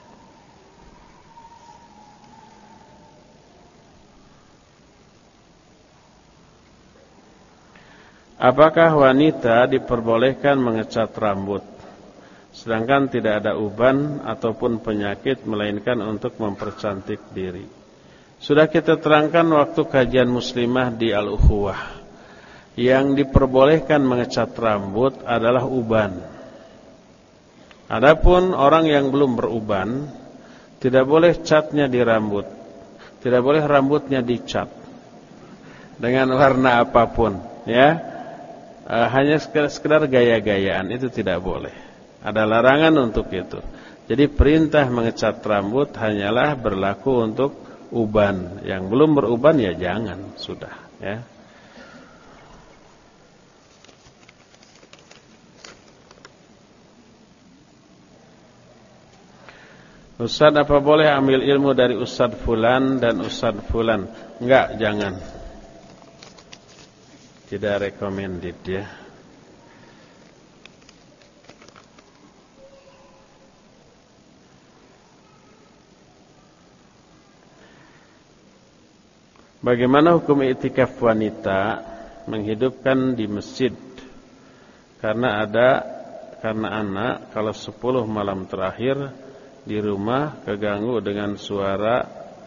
Apakah wanita diperbolehkan mengecat rambut sedangkan tidak ada uban ataupun penyakit, melainkan untuk mempercantik diri? Sudah kita terangkan waktu kajian muslimah di Al-Ukhuwah. Yang diperbolehkan mengecat rambut adalah uban. Adapun orang yang belum beruban, tidak boleh catnya di rambut. Tidak boleh rambutnya dicat dengan warna apapun, ya. E, hanya sekedar, sekedar gaya-gayaan, itu tidak boleh. Ada larangan untuk itu. Jadi perintah mengecat rambut hanyalah berlaku untuk uban. Yang belum beruban ya jangan, sudah, ya. Ustaz, apa boleh ambil ilmu dari Ustaz Fulan dan Ustaz Fulan? Enggak, jangan. Tidak recommended, ya. Bagaimana hukum iktikaf wanita menghidupkan di masjid? Karena ada karena anak kalau sepuluh malam terakhir di rumah keganggu dengan suara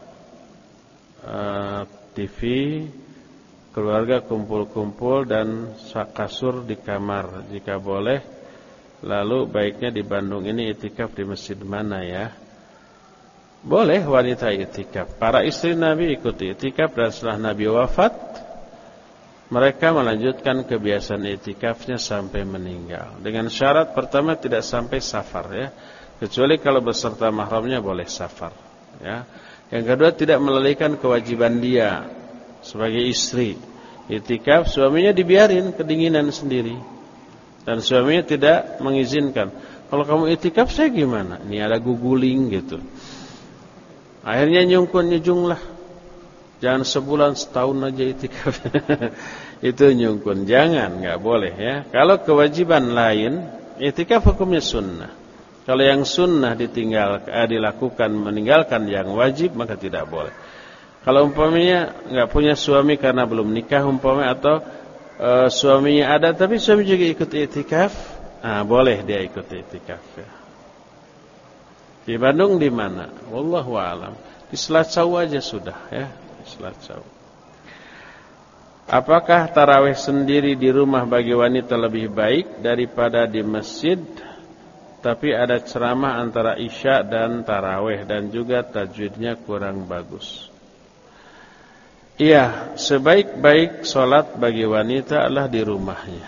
uh, T V, keluarga kumpul-kumpul dan kasur di kamar. Jika boleh, lalu baiknya di Bandung ini iktikaf di masjid mana, ya? Boleh wanita iktikaf. Para istri Nabi ikuti iktikaf dan setelah Nabi wafat, mereka melanjutkan kebiasaan iktikafnya sampai meninggal. Dengan syarat pertama tidak sampai safar, ya. Kecuali kalau beserta mahramnya boleh safar, ya. Yang kedua tidak melalaikan kewajiban dia sebagai istri. Iktikaf suaminya dibiarin kedinginan sendiri. Dan suaminya tidak mengizinkan. Kalau kamu iktikaf saya gimana? Ini ada guguling gitu. Akhirnya nyungkun-nyujunglah. Jangan sebulan, setahun aja iktikaf. Itu nyungkun. Jangan, enggak boleh, ya. Kalau kewajiban lain, iktikaf hukumnya sunnah. Kalau yang sunnah ditinggal, eh, dilakukan meninggalkan yang wajib, maka tidak boleh. Kalau umpamanya enggak punya suami karena belum nikah umpamanya, atau e, suaminya ada tapi suami juga ikut iktikaf, nah boleh dia ikut iktikaf, ya. Di Bandung di mana? Wallahu a'lam. Di Selacau aja sudah, ya. Di Selacau. Apakah tarawih sendiri di rumah bagi wanita lebih baik daripada di masjid? Tapi ada ceramah antara isya dan tarawih dan juga tajwidnya kurang bagus. Iya, sebaik-baik solat bagi wanita adalah di rumahnya.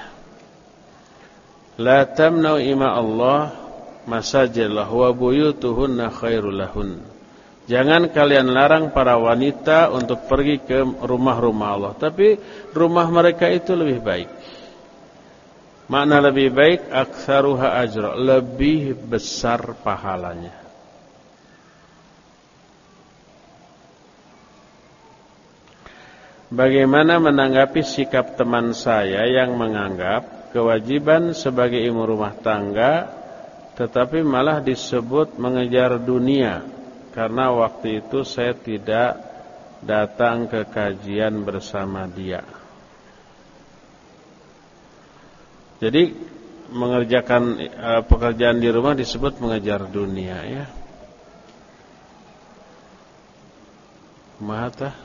La tamna'u ima Allah masajidallah wa buyutuhunna khairul lahun. Jangan kalian larang para wanita untuk pergi ke rumah-rumah Allah, tapi rumah mereka itu lebih baik. Makna lebih baik, aktsaruha ajra, lebih besar pahalanya. Bagaimana menanggapi sikap teman saya yang menganggap kewajiban sebagai ibu rumah tangga tetapi malah disebut mengejar dunia, karena waktu itu saya tidak datang ke kajian bersama dia. Jadi mengerjakan uh, pekerjaan di rumah disebut mengejar dunia, ya. Mahata.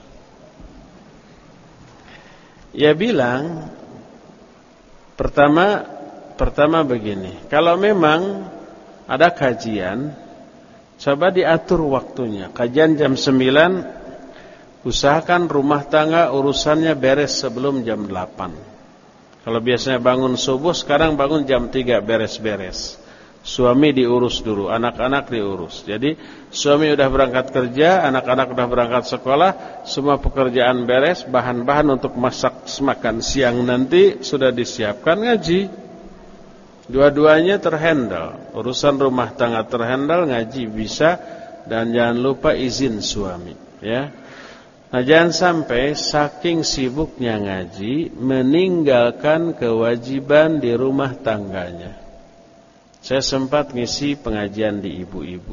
Ya bilang pertama pertama begini, kalau memang ada kajian, coba diatur waktunya. Kajian jam sembilan, usahakan rumah tangga urusannya beres sebelum jam delapan. Kalau biasanya bangun subuh, sekarang bangun jam tiga beres-beres. Suami diurus dulu, anak-anak diurus. Jadi suami udah berangkat kerja, anak-anak udah berangkat sekolah, semua pekerjaan beres, bahan-bahan untuk masak makan siang nanti sudah disiapkan, ngaji. Dua-duanya terhandle, urusan rumah tangga terhandle, ngaji bisa, dan jangan lupa izin suami, ya. Nah, jangan sampai saking sibuknya ngaji meninggalkan kewajiban di rumah tangganya. Saya sempat ngisi pengajian di ibu-ibu.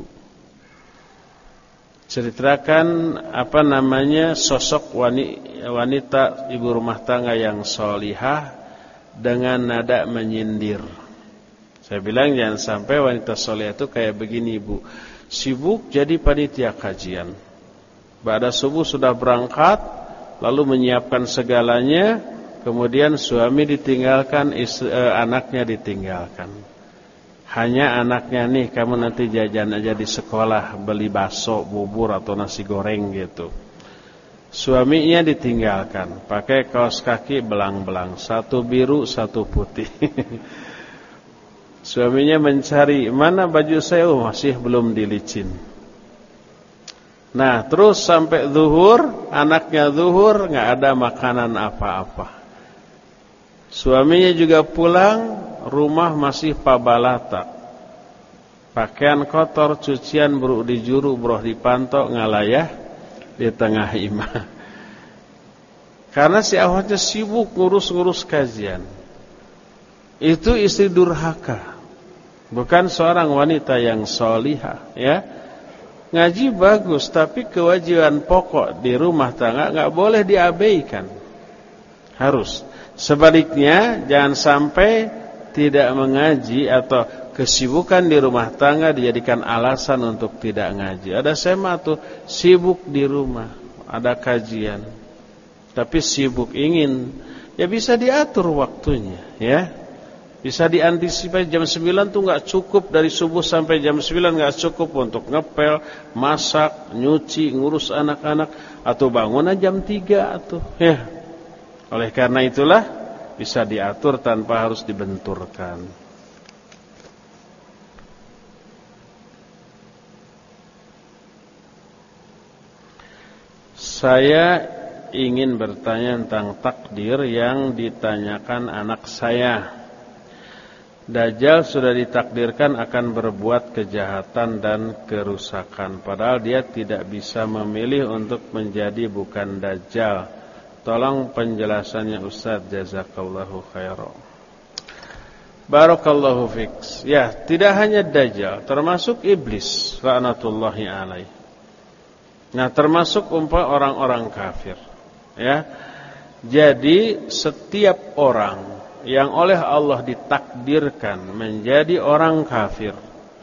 Ceritakan apa namanya sosok wanita ibu rumah tangga yang solihah dengan nada menyindir. Saya bilang jangan sampai wanita solihah itu kayak begini, ibu, sibuk jadi panitia kajian. Ba'da subuh sudah berangkat, lalu menyiapkan segalanya, kemudian suami ditinggalkan, istri, eh, anaknya ditinggalkan. Hanya anaknya nih, kamu nanti jajan aja di sekolah, beli bakso, bubur atau nasi goreng gitu. Suaminya ditinggalkan, pakai kaos kaki belang-belang, satu biru, satu putih. Suaminya mencari, mana baju saya, oh, masih belum dilicin. Nah, terus sampai zuhur, anaknya zuhur, nggak ada makanan apa-apa. Suaminya juga pulang, rumah masih pabalata. Pakaian kotor, cucian bro dijuru, bro dipantau, ngalayah di tengah imah. Karena si awalnya sibuk ngurus-ngurus kajian. Itu istri durhaka, bukan seorang wanita yang solihah, ya. Ngaji bagus, tapi kewajiban pokok di rumah tangga nggak boleh diabaikan. Harus. Sebaliknya, jangan sampai tidak mengaji atau kesibukan di rumah tangga dijadikan alasan untuk tidak ngaji. Ada sema tuh sibuk di rumah, ada kajian, tapi sibuk ingin, ya bisa diatur waktunya, ya. Bisa diantisipasi. Jam sembilan tuh gak cukup, dari subuh sampai jam sembilan gak cukup untuk ngepel, masak, nyuci, ngurus anak-anak, atau bangun jam tiga atau, ya. Oleh karena itulah bisa diatur tanpa harus dibenturkan. Saya ingin bertanya tentang takdir yang ditanyakan anak saya. Dajjal sudah ditakdirkan akan berbuat kejahatan dan kerusakan, padahal dia tidak bisa memilih untuk menjadi bukan Dajjal. Tolong penjelasannya Ustaz, jazakallahu khairan. Barakallahu fiks. Ya, tidak hanya Dajjal, termasuk iblis laknatullahi alaih. Nah, termasuk umpama orang-orang kafir, ya. Jadi setiap orang yang oleh Allah ditakdirkan menjadi orang kafir,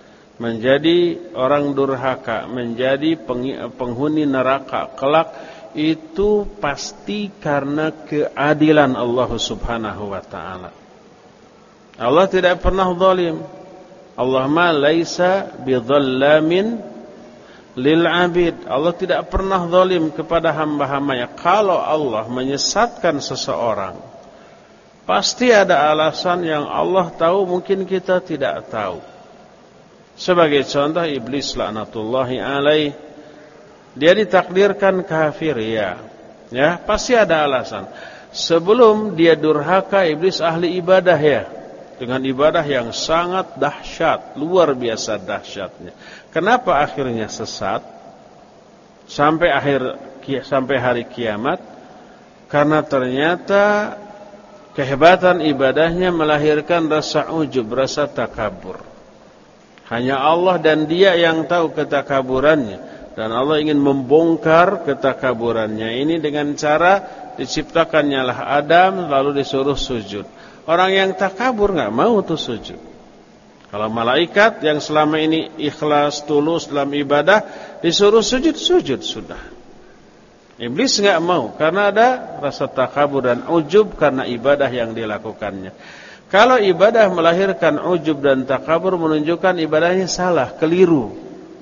menjadi orang durhaka, menjadi penghuni neraka kelak, itu pasti karena keadilan Allah Subhanahu wa taala. Allah tidak pernah zalim. Allah ma laisa bidzallamin lil abid. Allah tidak pernah zalim kepada hamba-hambanya. Kalau Allah menyesatkan seseorang, pasti ada alasan yang Allah tahu, mungkin kita tidak tahu. Sebagai contoh, iblis laknatullahi alaih, dia ditakdirkan kafir, ya. Ya, pasti ada alasan. Sebelum dia durhaka, iblis ahli ibadah, ya. Dengan ibadah yang sangat dahsyat, luar biasa dahsyatnya. Kenapa akhirnya sesat sampai akhir sampai hari kiamat? Karena ternyata kehebatan ibadahnya melahirkan rasa ujub, rasa takabur. Hanya Allah dan dia yang tahu ketakaburannya, dan Allah ingin membongkar ketakaburannya ini dengan cara diciptakannya lah Adam lalu disuruh sujud. Orang yang takabur enggak mau tuh sujud. Kalau malaikat yang selama ini ikhlas tulus dalam ibadah disuruh sujud, sujud sudah. Iblis enggak mau karena ada rasa takabur dan ujub karena ibadah yang dilakukannya. Kalau ibadah melahirkan ujub dan takabur, menunjukkan ibadahnya salah, keliru.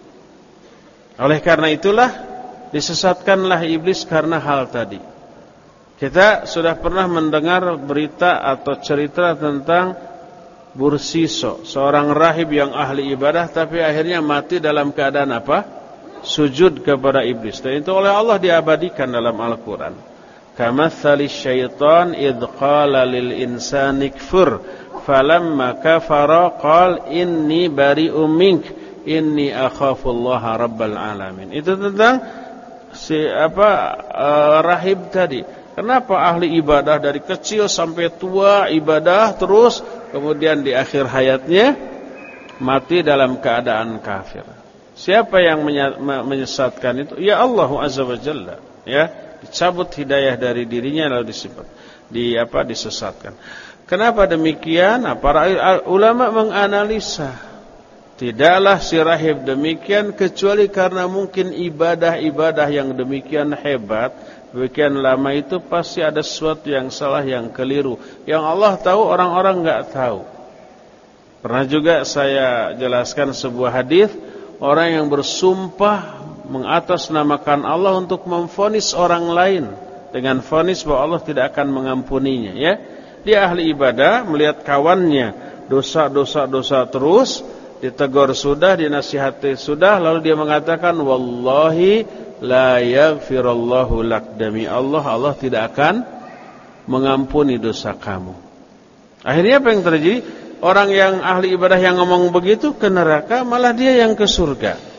Oleh karena itulah disesatkanlah iblis karena hal tadi. Kita sudah pernah mendengar berita atau cerita tentang Bursiso, seorang rahib yang ahli ibadah tapi akhirnya mati dalam keadaan apa? Sujud kepada iblis. Dan itu oleh Allah diabadikan dalam Al-Quran. Kamatsali syaitan idh qala lil insani kfur falamma kafara qala inni bari'um mink inni akhafullaha rabbal alamin. Itu tentang si apa uh, rahib tadi. Kenapa ahli ibadah dari kecil sampai tua ibadah terus, kemudian di akhir hayatnya mati dalam keadaan kafir. Siapa yang menyesatkan itu? Ya Allah Azza wa Jalla, ya. Dicabut hidayah dari dirinya lalu disebut di apa disesatkan. Kenapa demikian? Nah, para ulama menganalisa, tidaklah si rahib demikian kecuali karena mungkin ibadah-ibadah yang demikian hebat, demikian lama itu pasti ada sesuatu yang salah, yang keliru, yang Allah tahu orang-orang enggak tahu. Pernah juga saya jelaskan sebuah hadis, orang yang bersumpah mengatasnamakan Allah untuk memvonis orang lain dengan vonis bahwa Allah tidak akan mengampuninya, ya. Dia ahli ibadah, melihat kawannya dosa-dosa-dosa terus, ditegur sudah, dinasihati sudah, lalu dia mengatakan wallahi la yaghfirullahu lak, demi Allah Allah tidak akan mengampuni dosa kamu. Akhirnya apa yang terjadi? Orang yang ahli ibadah yang ngomong begitu ke neraka, malah dia yang ke surga.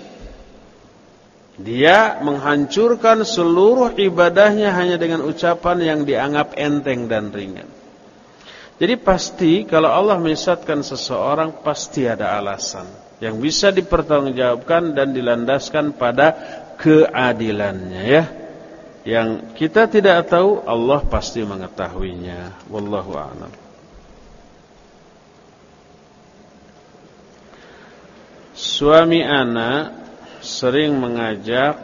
Dia menghancurkan seluruh ibadahnya hanya dengan ucapan yang dianggap enteng dan ringan. Jadi pasti kalau Allah menyesatkan seseorang pasti ada alasan yang bisa dipertanggungjawabkan dan dilandaskan pada keadilannya, ya. Yang kita tidak tahu, Allah pasti mengetahuinya. Wallahu a'lam. Suami anak sering mengajak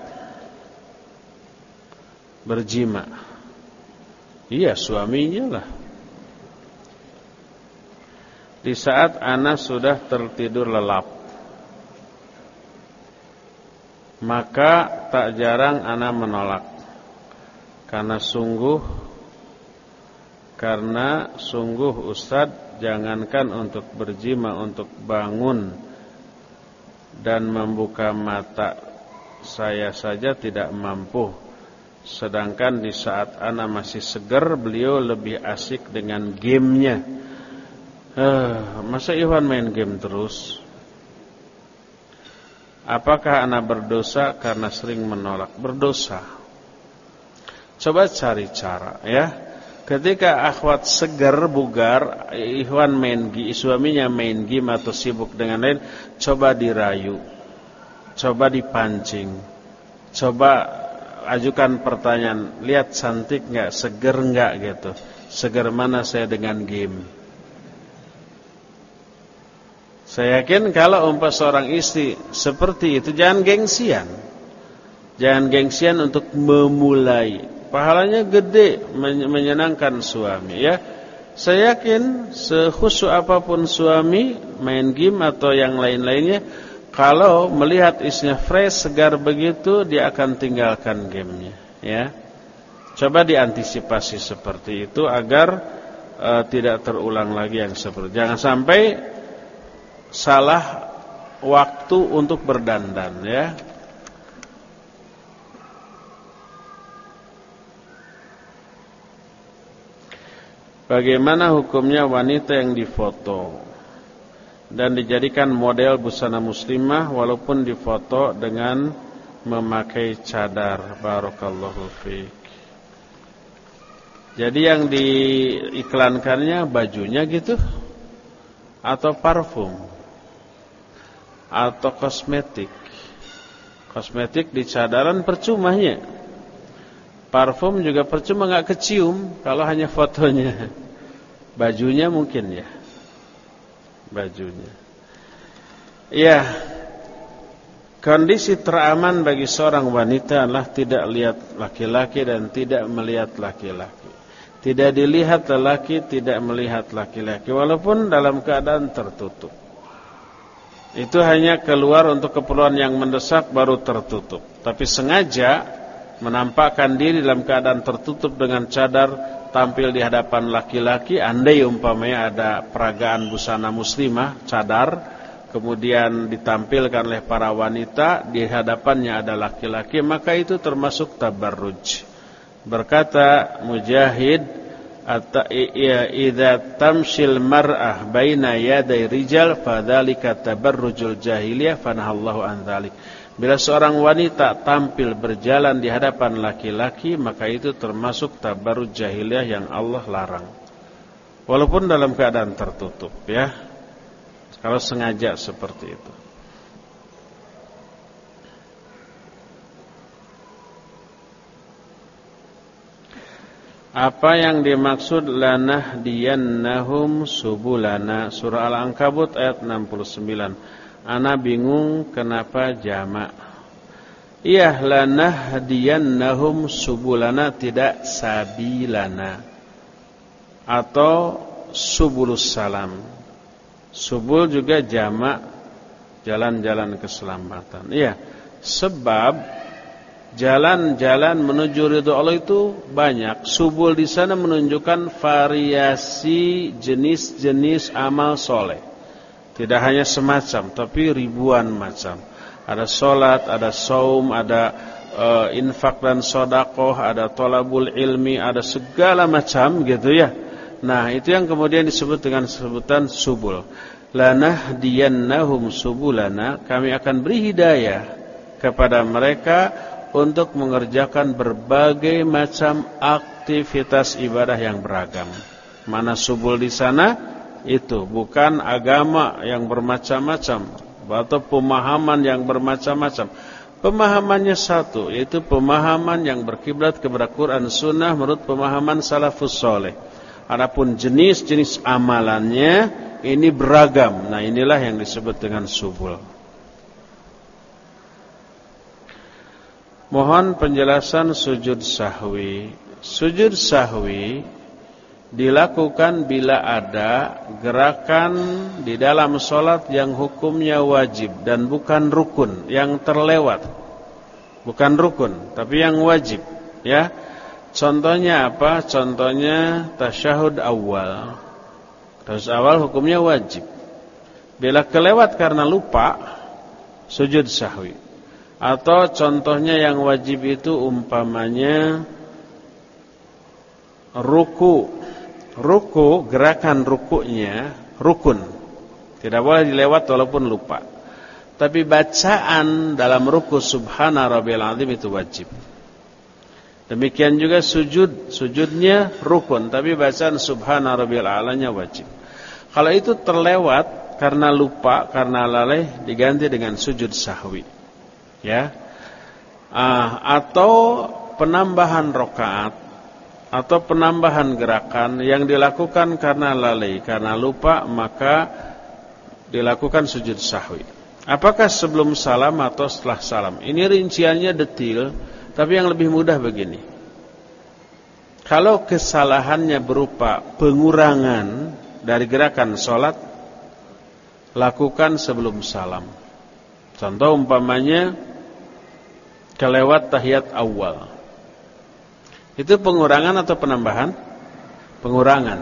berjima. Iya, suaminya lah. Di saat anak sudah tertidur lelap, maka tak jarang anak menolak. Karena sungguh Karena sungguh Ustadz, jangankan untuk berjima, untuk bangun dan membuka mata saya saja tidak mampu. Sedangkan di saat anak masih segar, beliau lebih asik dengan gamenya. Uh, masa Iwan main game terus? Apakah anak berdosa karena sering menolak? Berdosa. Coba cari cara, ya. Ketika akhwat segar, bugar, Ikhwan main game, suaminya main game atau sibuk dengan lain, coba dirayu, coba dipancing, coba ajukan pertanyaan, lihat cantik nggak, segar nggak gitu, segar mana saya dengan game. Saya yakin kalau umpah seorang istri seperti itu, jangan gengsian. Jangan gengsian untuk memulai. Pahalanya gede, menyenangkan suami ya. Saya yakin sekhusyuk apapun suami main game atau yang lain-lainnya, kalau melihat istrinya fresh, segar begitu, dia akan tinggalkan gamenya ya. Coba diantisipasi seperti itu agar uh, tidak terulang lagi yang seperti. Jangan sampai salah waktu untuk berdandan ya. Bagaimana hukumnya wanita yang difoto dan dijadikan model busana muslimah walaupun difoto dengan memakai cadar? Barakallahu fiik. Jadi yang diiklankannya bajunya gitu, atau parfum, atau kosmetik. Kosmetik di cadaran percumanya. Parfum juga percuma, nggak kecium kalau hanya fotonya. Bajunya mungkin ya. Bajunya. Ya. Kondisi teraman bagi seorang wanita adalah tidak lihat laki-laki dan tidak melihat laki-laki. Tidak dilihat lelaki, tidak melihat laki-laki, walaupun dalam keadaan tertutup. Itu hanya keluar untuk keperluan yang mendesak baru tertutup. Tapi sengaja menampakkan diri dalam keadaan tertutup dengan cadar, tampil di hadapan laki-laki, andai umpamanya ada peragaan busana muslimah, cadar, kemudian ditampilkan oleh para wanita, di hadapannya ada laki-laki, maka itu termasuk tabarruj. Berkata Mujahid, idza tamshil mar'ah baina yaday rijal fadzalika tabarrujul jahiliyah fanahallahu an dzalik. Bila seorang wanita tampil berjalan di hadapan laki-laki, maka itu termasuk tabarruj jahiliyah yang Allah larang. Walaupun dalam keadaan tertutup ya. Kalau sengaja seperti itu. Apa yang dimaksud lanahdiyannahum subulana? Surah Al-Ankabut ayat enam puluh sembilan. Ana bingung kenapa jamak. Iya, lanahdiyannahum subulana, tidak sabilana. Atau subulus salam. Subul juga jamak, jalan-jalan keselamatan. Iya, sebab jalan-jalan menuju ridho Allah itu banyak. Subul di sana menunjukkan variasi jenis-jenis amal soleh. Tidak hanya semacam, tapi ribuan macam. Ada solat, ada saum, ada uh, infak dan sodakoh, ada tolabul ilmi, ada segala macam gitu ya. Nah, itu yang kemudian disebut dengan sebutan subul. Lanahdiyannahum subulana, kami akan beri hidayah kepada mereka untuk mengerjakan berbagai macam aktivitas ibadah yang beragam. Mana subul di sana? Itu bukan agama yang bermacam-macam atau pemahaman yang bermacam-macam. Pemahamannya satu, yaitu pemahaman yang berkiblat kepada Quran Sunnah menurut pemahaman salafus soleh. Adapun jenis-jenis amalannya ini beragam. Nah, inilah yang disebut dengan subul. Mohon penjelasan sujud sahwi. Sujud sahwi dilakukan bila ada gerakan di dalam sholat yang hukumnya wajib dan bukan rukun, yang terlewat. Bukan rukun, tapi yang wajib ya. Contohnya apa? Contohnya tasyahud awal. Tasyahud awal hukumnya wajib. Bila kelewat karena lupa, sujud sahwi. Atau contohnya yang wajib itu umpamanya ruku. Ruku, gerakan rukunya rukun, tidak boleh dilewat walaupun lupa. Tapi bacaan dalam ruku subhana rabbiyal azim itu wajib. Demikian juga sujud, sujudnya rukun, tapi bacaan subhana rabbiyal a'lanya wajib. Kalau itu terlewat karena lupa, karena lalai, diganti dengan sujud sahwi. Ya. Ah, atau penambahan rakaat atau penambahan gerakan yang dilakukan karena lalai, karena lupa, maka dilakukan sujud sahwi. Apakah sebelum salam atau setelah salam? Ini rinciannya detail, tapi yang lebih mudah begini. Kalau kesalahannya berupa pengurangan dari gerakan sholat, lakukan sebelum salam. Contoh umpamanya kelewat tahiyat awal. Itu pengurangan atau penambahan? Pengurangan.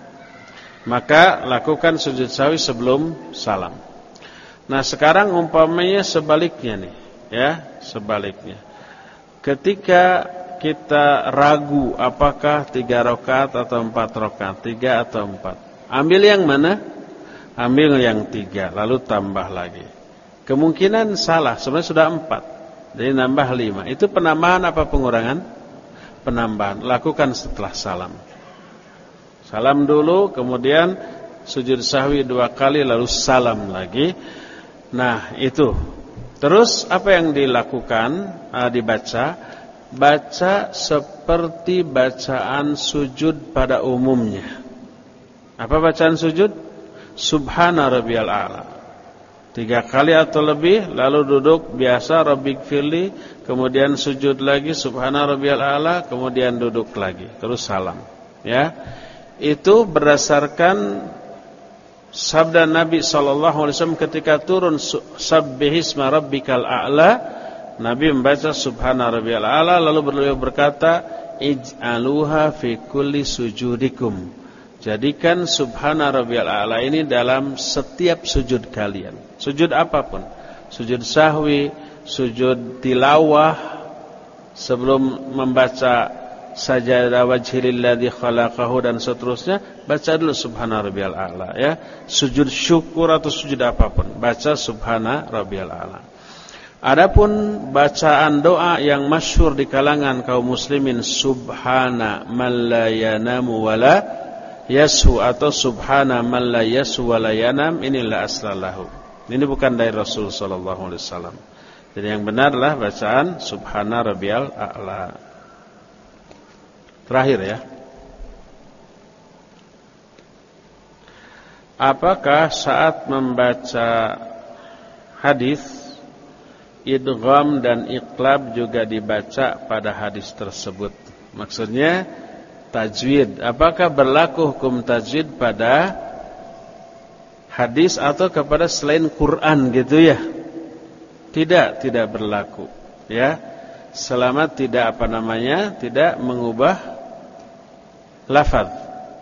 Maka lakukan sujud sahwi sebelum salam. Nah sekarang umpamanya sebaliknya nih, ya sebaliknya. Ketika kita ragu apakah tiga rakaat atau empat rakaat, tiga atau empat, ambil yang mana? Ambil yang tiga, lalu tambah lagi. Kemungkinan salah, sebenarnya sudah empat, jadi nambah lima. Itu penambahan apa pengurangan? Penambahan. Lakukan setelah salam. Salam dulu, kemudian sujud sahwi dua kali, lalu salam lagi. Nah itu. Terus apa yang dilakukan? Uh, dibaca, baca seperti bacaan sujud pada umumnya. Apa bacaan sujud? Subhana rabbiyal a'la. Tiga kali atau lebih, lalu duduk biasa Rabbighfirli, kemudian sujud lagi Subhana rabbiyal a'la, kemudian duduk lagi, terus salam. Ya, itu berdasarkan sabda Nabi sallallahu alaihi wasallam ketika turun Sabbihisma rabbikal a'la, Nabi membaca Subhana rabbiyal a'la, lalu beliau berkata, ij'aluha fi kulli sujudikum. Jadikan Subhana rabbiyal a'la ini dalam setiap sujud kalian. Sujud apapun, sujud sahwi, sujud tilawah, sebelum membaca sajadah wajhililladzi khalaqahu dan seterusnya, baca dulu Subhana rabbiyal a'la, ya. Sujud syukur atau sujud apapun, baca Subhana rabbiyal a'la. Adapun bacaan doa yang masyhur di kalangan kaum muslimin, Subhana man la yanamu wala yashu, atau Subhana man la yashu wala yanam, inilah aslalahu. Ini bukan dari Rasul sallallahu alaihi wasallam. Jadi yang benar adalah bacaan Subhana rabbiyal a'la. Terakhir ya. Apakah saat membaca hadis idgham dan iqlab juga dibaca pada hadis tersebut? Maksudnya tajwid. Apakah berlaku hukum tajwid pada hadis atau kepada selain Quran gitu ya? Tidak, tidak berlaku. Ya, selama tidak apa namanya, tidak mengubah lafaz.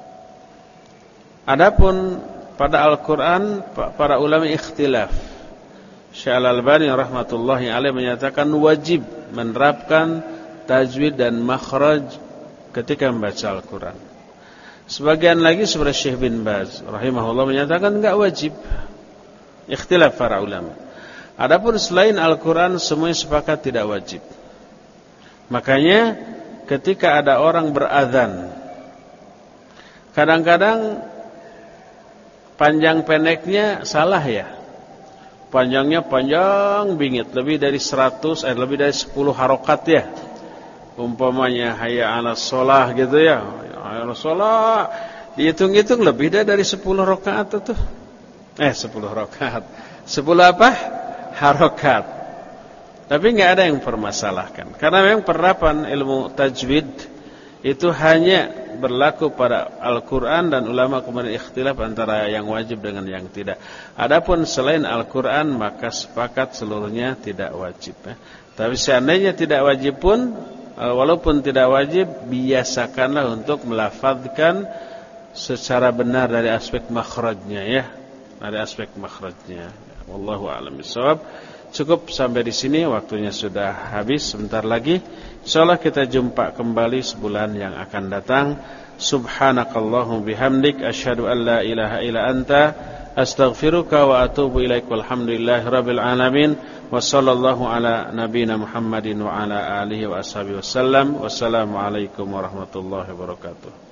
Adapun pada Al-Quran, para ulama ikhtilaf. Syekh Al-Albani rahmatullahi alaihi menyatakan wajib menerapkan tajwid dan makhraj ketika membaca Al-Quran. Sebagian lagi seperti Syekh bin Baz rahimahullah menyatakan enggak wajib. Ikhtilaf para ulama. Adapun selain Al-Quran semuanya sepakat tidak wajib. Makanya ketika ada orang berazan, kadang-kadang panjang pendeknya salah ya. Panjangnya panjang bingit, lebih dari seratus, eh, lebih dari sepuluh harokat ya. Umpamanya hayya 'alas shalah gitu ya. Hayya 'alas shalah, dihitung-hitung lebih dari sepuluh rakaat itu. Eh, sepuluh rakaat. sepuluh apa? Harokat. Tapi enggak ada yang permasalahkan. Karena memang penerapan ilmu tajwid itu hanya berlaku pada Al-Quran, dan ulama kemudian ikhtilaf antara yang wajib dengan yang tidak. Adapun selain Al-Quran maka sepakat seluruhnya tidak wajib ya. Tapi seandainya tidak wajib pun, walaupun tidak wajib, biasakanlah untuk melafadzkan secara benar dari aspek makhrajnya ya, dari aspek makhrajnya. Wallahu a'lam bishawab. Cukup sampai di sini, waktunya sudah habis. Sebentar lagi insyaallah kita jumpa kembali sebulan yang akan datang. Subhanakallahumma bihamdik asyhadu an la ilaha illa anta astaghfiruka wa atubu ilaik. Walhamdulillahirabbil alamin. Wassallallahu ala nabiyyina Muhammadin wa ala alihi wa ashabihi wasallam. Wassalamualaikum warahmatullahi wabarakatuh.